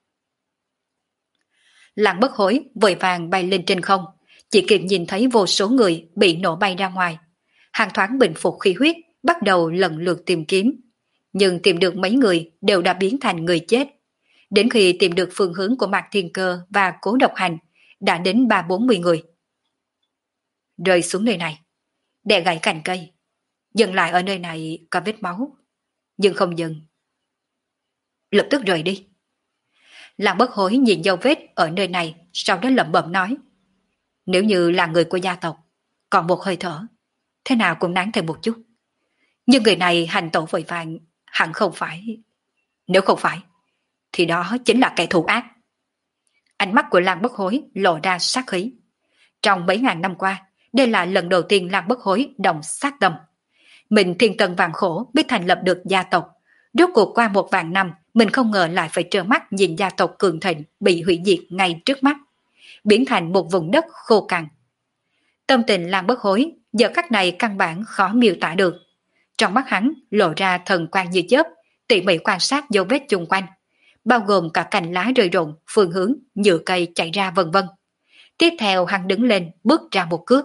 Lan Bất Hối vội vàng bay lên trên không, chỉ kịp nhìn thấy vô số người bị nổ bay ra ngoài. Hàng thoáng bình phục khí huyết, bắt đầu lần lượt tìm kiếm. Nhưng tìm được mấy người đều đã biến thành người chết. Đến khi tìm được phương hướng của Mạc Thiên Cơ và Cố Độc Hành, đã đến ba bốn mươi người. Rơi xuống nơi này. đè gãy cành cây. Dừng lại ở nơi này có vết máu. Nhưng không dừng. Lập tức rời đi. Làng Bất Hối nhìn dấu vết ở nơi này, sau đó lẩm bẩm nói. Nếu như là người của gia tộc, còn một hơi thở, thế nào cũng nán thêm một chút. Nhưng người này hành tẩu vội vàng, hẳn không phải. Nếu không phải, thì đó chính là kẻ thù ác. Ánh mắt của Làng Bất Hối lộ ra sát khí. Trong mấy ngàn năm qua, đây là lần đầu tiên Làng Bất Hối động sát tâm. Mình thiên tân vạn khổ biết thành lập được gia tộc. Rốt cuộc qua một vạn năm, mình không ngờ lại phải trơ mắt nhìn gia tộc cường thịnh bị hủy diệt ngay trước mắt, biến thành một vùng đất khô cằn. Tâm tình Làng Bất Hối giờ khắc này căn bản khó miêu tả được. Trong mắt hắn lộ ra thần quang như chớp, tỉ mỉ quan sát dấu vết chung quanh, bao gồm cả cành lá rơi rụng, phương hướng, nhựa cây chạy ra vân vân. Tiếp theo hắn đứng lên bước ra một cước.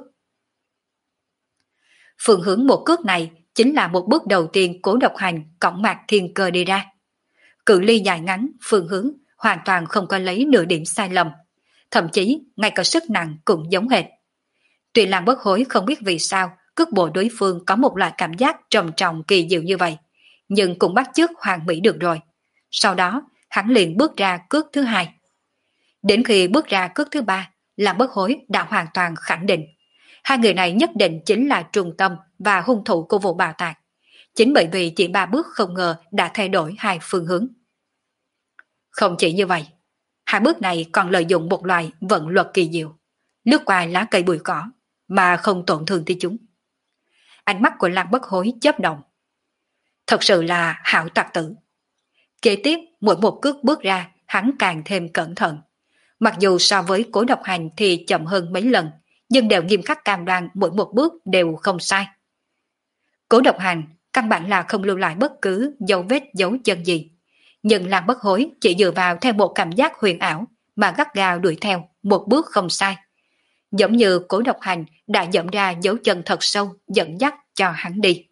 Phương hướng một cước này chính là một bước đầu tiên Cố Độc Hành cõng Mạc Thiên Cơ đi ra. Cự ly dài ngắn, phương hướng hoàn toàn không có lấy nửa điểm sai lầm, thậm chí ngay cả sức nặng cũng giống hệt. Tuy Làng Bất Hối không biết vì sao cước bộ đối phương có một loại cảm giác trầm trọng kỳ diệu như vậy, nhưng cũng bắt chước hoàn mỹ được rồi. Sau đó hắn liền bước ra cước thứ hai. Đến khi bước ra cước thứ ba, Làng Bất Hối đã hoàn toàn khẳng định hai người này nhất định chính là trung tâm và hung thủ của vụ bạo tạc. Chính bởi vì chỉ ba bước không ngờ đã thay đổi hai phương hướng. Không chỉ như vậy, hai bước này còn lợi dụng một loại vận luật kỳ diệu, lướt qua lá cây bụi cỏ mà không tổn thương tới chúng. Ánh mắt của Làng Bất Hối chớp động. Thật sự là hảo tặc tử. Kế tiếp, mỗi một cước bước ra, hắn càng thêm cẩn thận. Mặc dù so với Cố Độc Hành thì chậm hơn mấy lần, nhưng đều nghiêm khắc cam đoan mỗi một bước đều không sai. Cố Độc Hành căn bản là không lưu lại bất cứ dấu vết dấu chân gì, nhưng Làng Bất Hối chỉ dựa vào theo một cảm giác huyền ảo mà gắt gao đuổi theo, một bước không sai. Giống như Cố Độc Hành đã dẫm ra dấu chân thật sâu dẫn dắt cho hắn đi.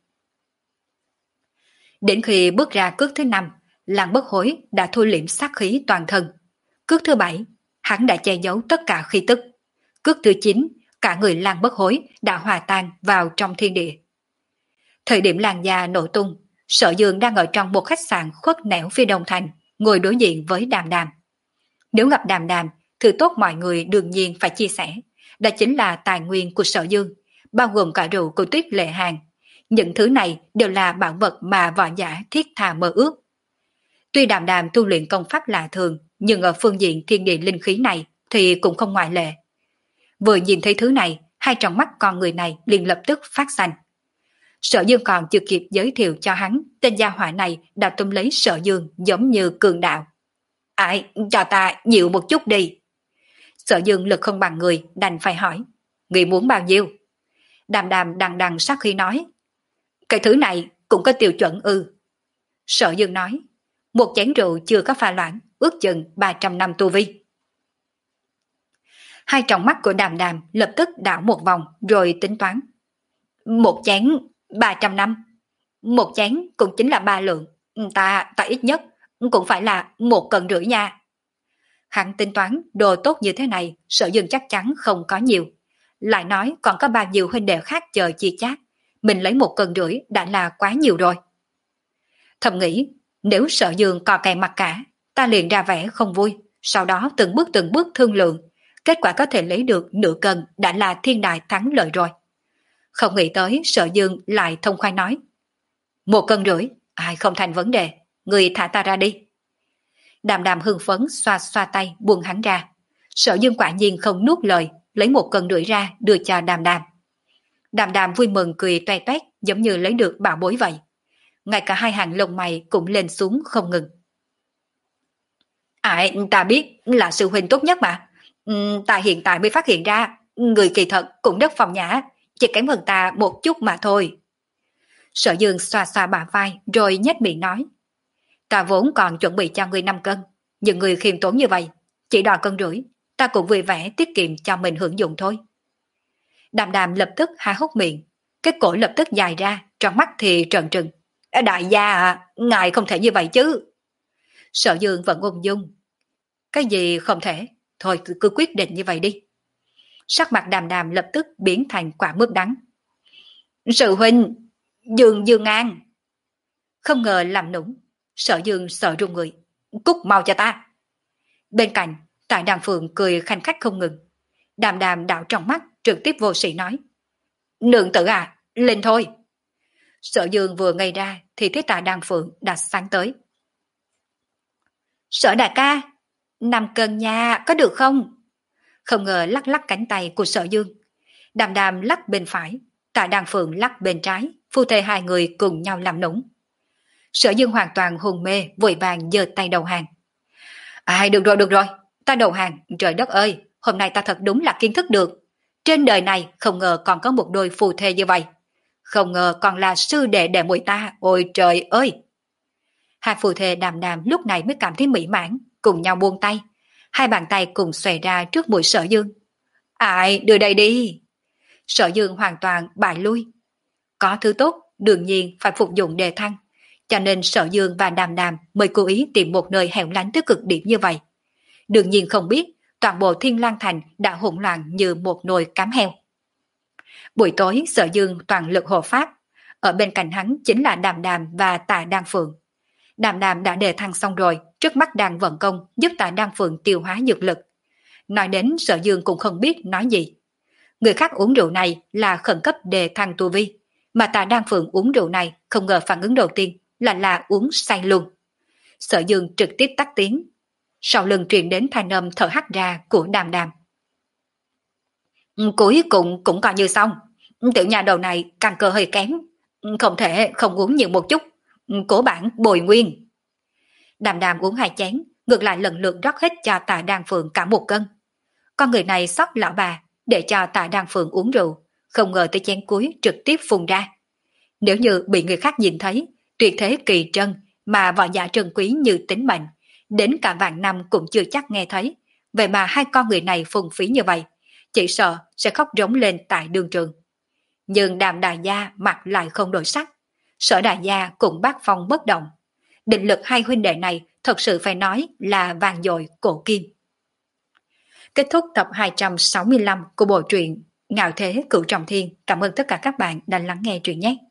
Đến khi bước ra cước thứ năm, Làng Bất Hối đã thu liễm sát khí toàn thân. Cước thứ bảy, hắn đã che giấu tất cả khí tức. Cước thứ chín, cả người Làng Bất Hối đã hòa tan vào trong thiên địa. Thời điểm làn da nổ tung, Sở Dương đang ở trong một khách sạn khuất nẻo phía Đông Thành, ngồi đối diện với Đàm Đàm. Nếu gặp Đàm Đàm, thứ tốt mọi người đương nhiên phải chia sẻ. Đó chính là tài nguyên của Sở Dương, bao gồm cả rượu của Tuyết Lệ Hàn. Những thứ này đều là bảo vật mà võ giả thiết tha mơ ước. Tuy Đàm Đàm tu luyện công pháp lạ thường, nhưng ở phương diện thiên địa linh khí này thì cũng không ngoại lệ. Vừa nhìn thấy thứ này, hai tròng mắt con người này liền lập tức phát xanh. Sở Dương còn chưa kịp giới thiệu cho hắn, tên gia hỏa này đã túm lấy Sở Dương giống như cường đạo. Ai, cho ta nhiều một chút đi. Sở Dương lực không bằng người, đành phải hỏi. Người muốn bao nhiêu? Đàm Đàm đằng đằng sắc khi nói. Cái thứ này cũng có tiêu chuẩn ư. Sở Dương nói. Một chén rượu chưa có pha loãng, ước chừng ba trăm năm tu vi. Hai tròng mắt của Đàm Đàm lập tức đảo một vòng rồi tính toán. Một chén ba trăm năm. Một chén cũng chính là ba lượng. Ta, ta ít nhất cũng phải là một cân rưỡi nha. Hắn tính toán đồ tốt như thế này, Sở Dương chắc chắn không có nhiều. Lại nói còn có bao nhiêu huynh đệ khác chờ chia chác. Mình lấy một cân rưỡi đã là quá nhiều rồi. Thầm nghĩ, nếu Sở Dương cò kè mặt cả, ta liền ra vẻ không vui, sau đó từng bước từng bước thương lượng. Kết quả có thể lấy được nửa cân đã là thiên đại thắng lợi rồi. Không nghĩ tới Sở Dương lại thông khoái nói. Một cân rưỡi, ai không thành vấn đề, người thả ta ra đi. Đàm Đàm hưng phấn xoa xoa tay buông hắn ra. Sở Dương quả nhiên không nuốt lời, lấy một cân rưỡi ra đưa cho Đàm Đàm. Đàm Đàm vui mừng cười toe toét giống như lấy được bảo bối vậy. Ngay cả hai hàng lông mày cũng lên xuống không ngừng. Ai, ta biết là sư huynh tốt nhất mà. Ừ, ta hiện tại mới phát hiện ra, người kỳ thật cũng rất phong nhã, chỉ kém hơn ta một chút mà thôi. Sở Dương xoa xoa bả vai rồi nhếch miệng nói. Ta vốn còn chuẩn bị cho ngươi năm cân, nhưng ngươi khiêm tốn như vậy, chỉ đòi cân rưỡi, ta cũng vui vẻ tiết kiệm cho mình hưởng dụng thôi. Đàm Đàm lập tức há hốc miệng, cái cổ lập tức dài ra, trong mắt thì trợn trừng. Đại gia à, ngài không thể như vậy chứ. Sở Dương vẫn ung dung. Cái gì không thể, thôi cứ quyết định như vậy đi. Sắc mặt Đàm Đàm lập tức biến thành quả mướp đắng. Sự huynh, Dương Dương An. Không ngờ làm nũng, Sở Dương sợ run người. Cút mau cho ta. Bên cạnh, Tạ Đan Phượng cười khanh khách không ngừng. Đàm đàm đảo trong mắt, trực tiếp vô sĩ nói. Nương tử à, lên thôi. Sở Dương vừa ngây ra thì thấy Tạ Đan Phượng đã sáng tới. Sở đại ca, nằm cân nhà có được không? Không ngờ lắc lắc cánh tay của Sở Dương. Đàm đàm lắc bên phải, Tạ Đan Phượng lắc bên trái, phu thê hai người cùng nhau làm nũng. Sở Dương hoàn toàn hồn mê, vội vàng giơ tay đầu hàng. À, được rồi, được rồi, ta đầu hàng, trời đất ơi, hôm nay ta thật đúng là kiến thức được. Trên đời này không ngờ còn có một đôi phù thê như vậy. Không ngờ còn là sư đệ đệ muội ta, ôi trời ơi. Hai phù thê đàm đàm lúc này mới cảm thấy mỹ mãn, cùng nhau buông tay. Hai bàn tay cùng xòe ra trước mũi Sở Dương. Ai, đưa đây đi. Sở Dương hoàn toàn bại lui. Có thứ tốt, đương nhiên phải phục dụng đề thăng. Cho nên Sở Dương và Đàm Đàm mới cố ý tìm một nơi hẻo lánh tới cực điểm như vậy. Đương nhiên không biết, toàn bộ Thiên Lang Thành đã hỗn loạn như một nồi cám heo. Buổi tối Sở Dương toàn lực hộ pháp. Ở bên cạnh hắn chính là Đàm Đàm và Tạ Đan Phượng. Đàm Đàm đã đề thăng xong rồi, trước mắt đang vận công giúp Tạ Đan Phượng tiêu hóa dược lực. Nói đến Sở Dương cũng không biết nói gì. Người khác uống rượu này là khẩn cấp đề thăng tu vi, mà Tạ Đan Phượng uống rượu này không ngờ phản ứng đầu tiên là là uống say luôn. Sở Dương trực tiếp tắt tiếng. Sau lưng truyền đến thanh âm thở hắt ra của Đàm Đàm. Cuối cùng cũng coi như xong. Tiểu nhà đầu này căn cơ hơi kém, không thể không uống nhiều một chút. Cố bản bồi nguyên. Đàm Đàm uống hai chén, ngược lại lần lượt rót hết cho Tạ Đan Phượng cả một cân. Con người này sót lão bà để cho Tạ Đan Phượng uống rượu, không ngờ tới chén cuối trực tiếp phun ra. Nếu như bị người khác nhìn thấy, tuyệt thế kỳ trân mà võ giả trân quý như tính mệnh, đến cả vạn năm cũng chưa chắc nghe thấy. Vậy mà hai con người này phung phí như vậy, chỉ sợ sẽ khóc rống lên tại đường trường. Nhưng Đàm đại gia mặt lại không đổi sắc, Sở đại gia cũng bác phong bất động. Định lực hai huynh đệ này thật sự phải nói là vàng dội cổ kim. Kết thúc tập hai trăm sáu mươi lăm của bộ truyện Ngạo Thế Cửu Trọng Thiên. Cảm ơn tất cả các bạn đã lắng nghe truyện nhé.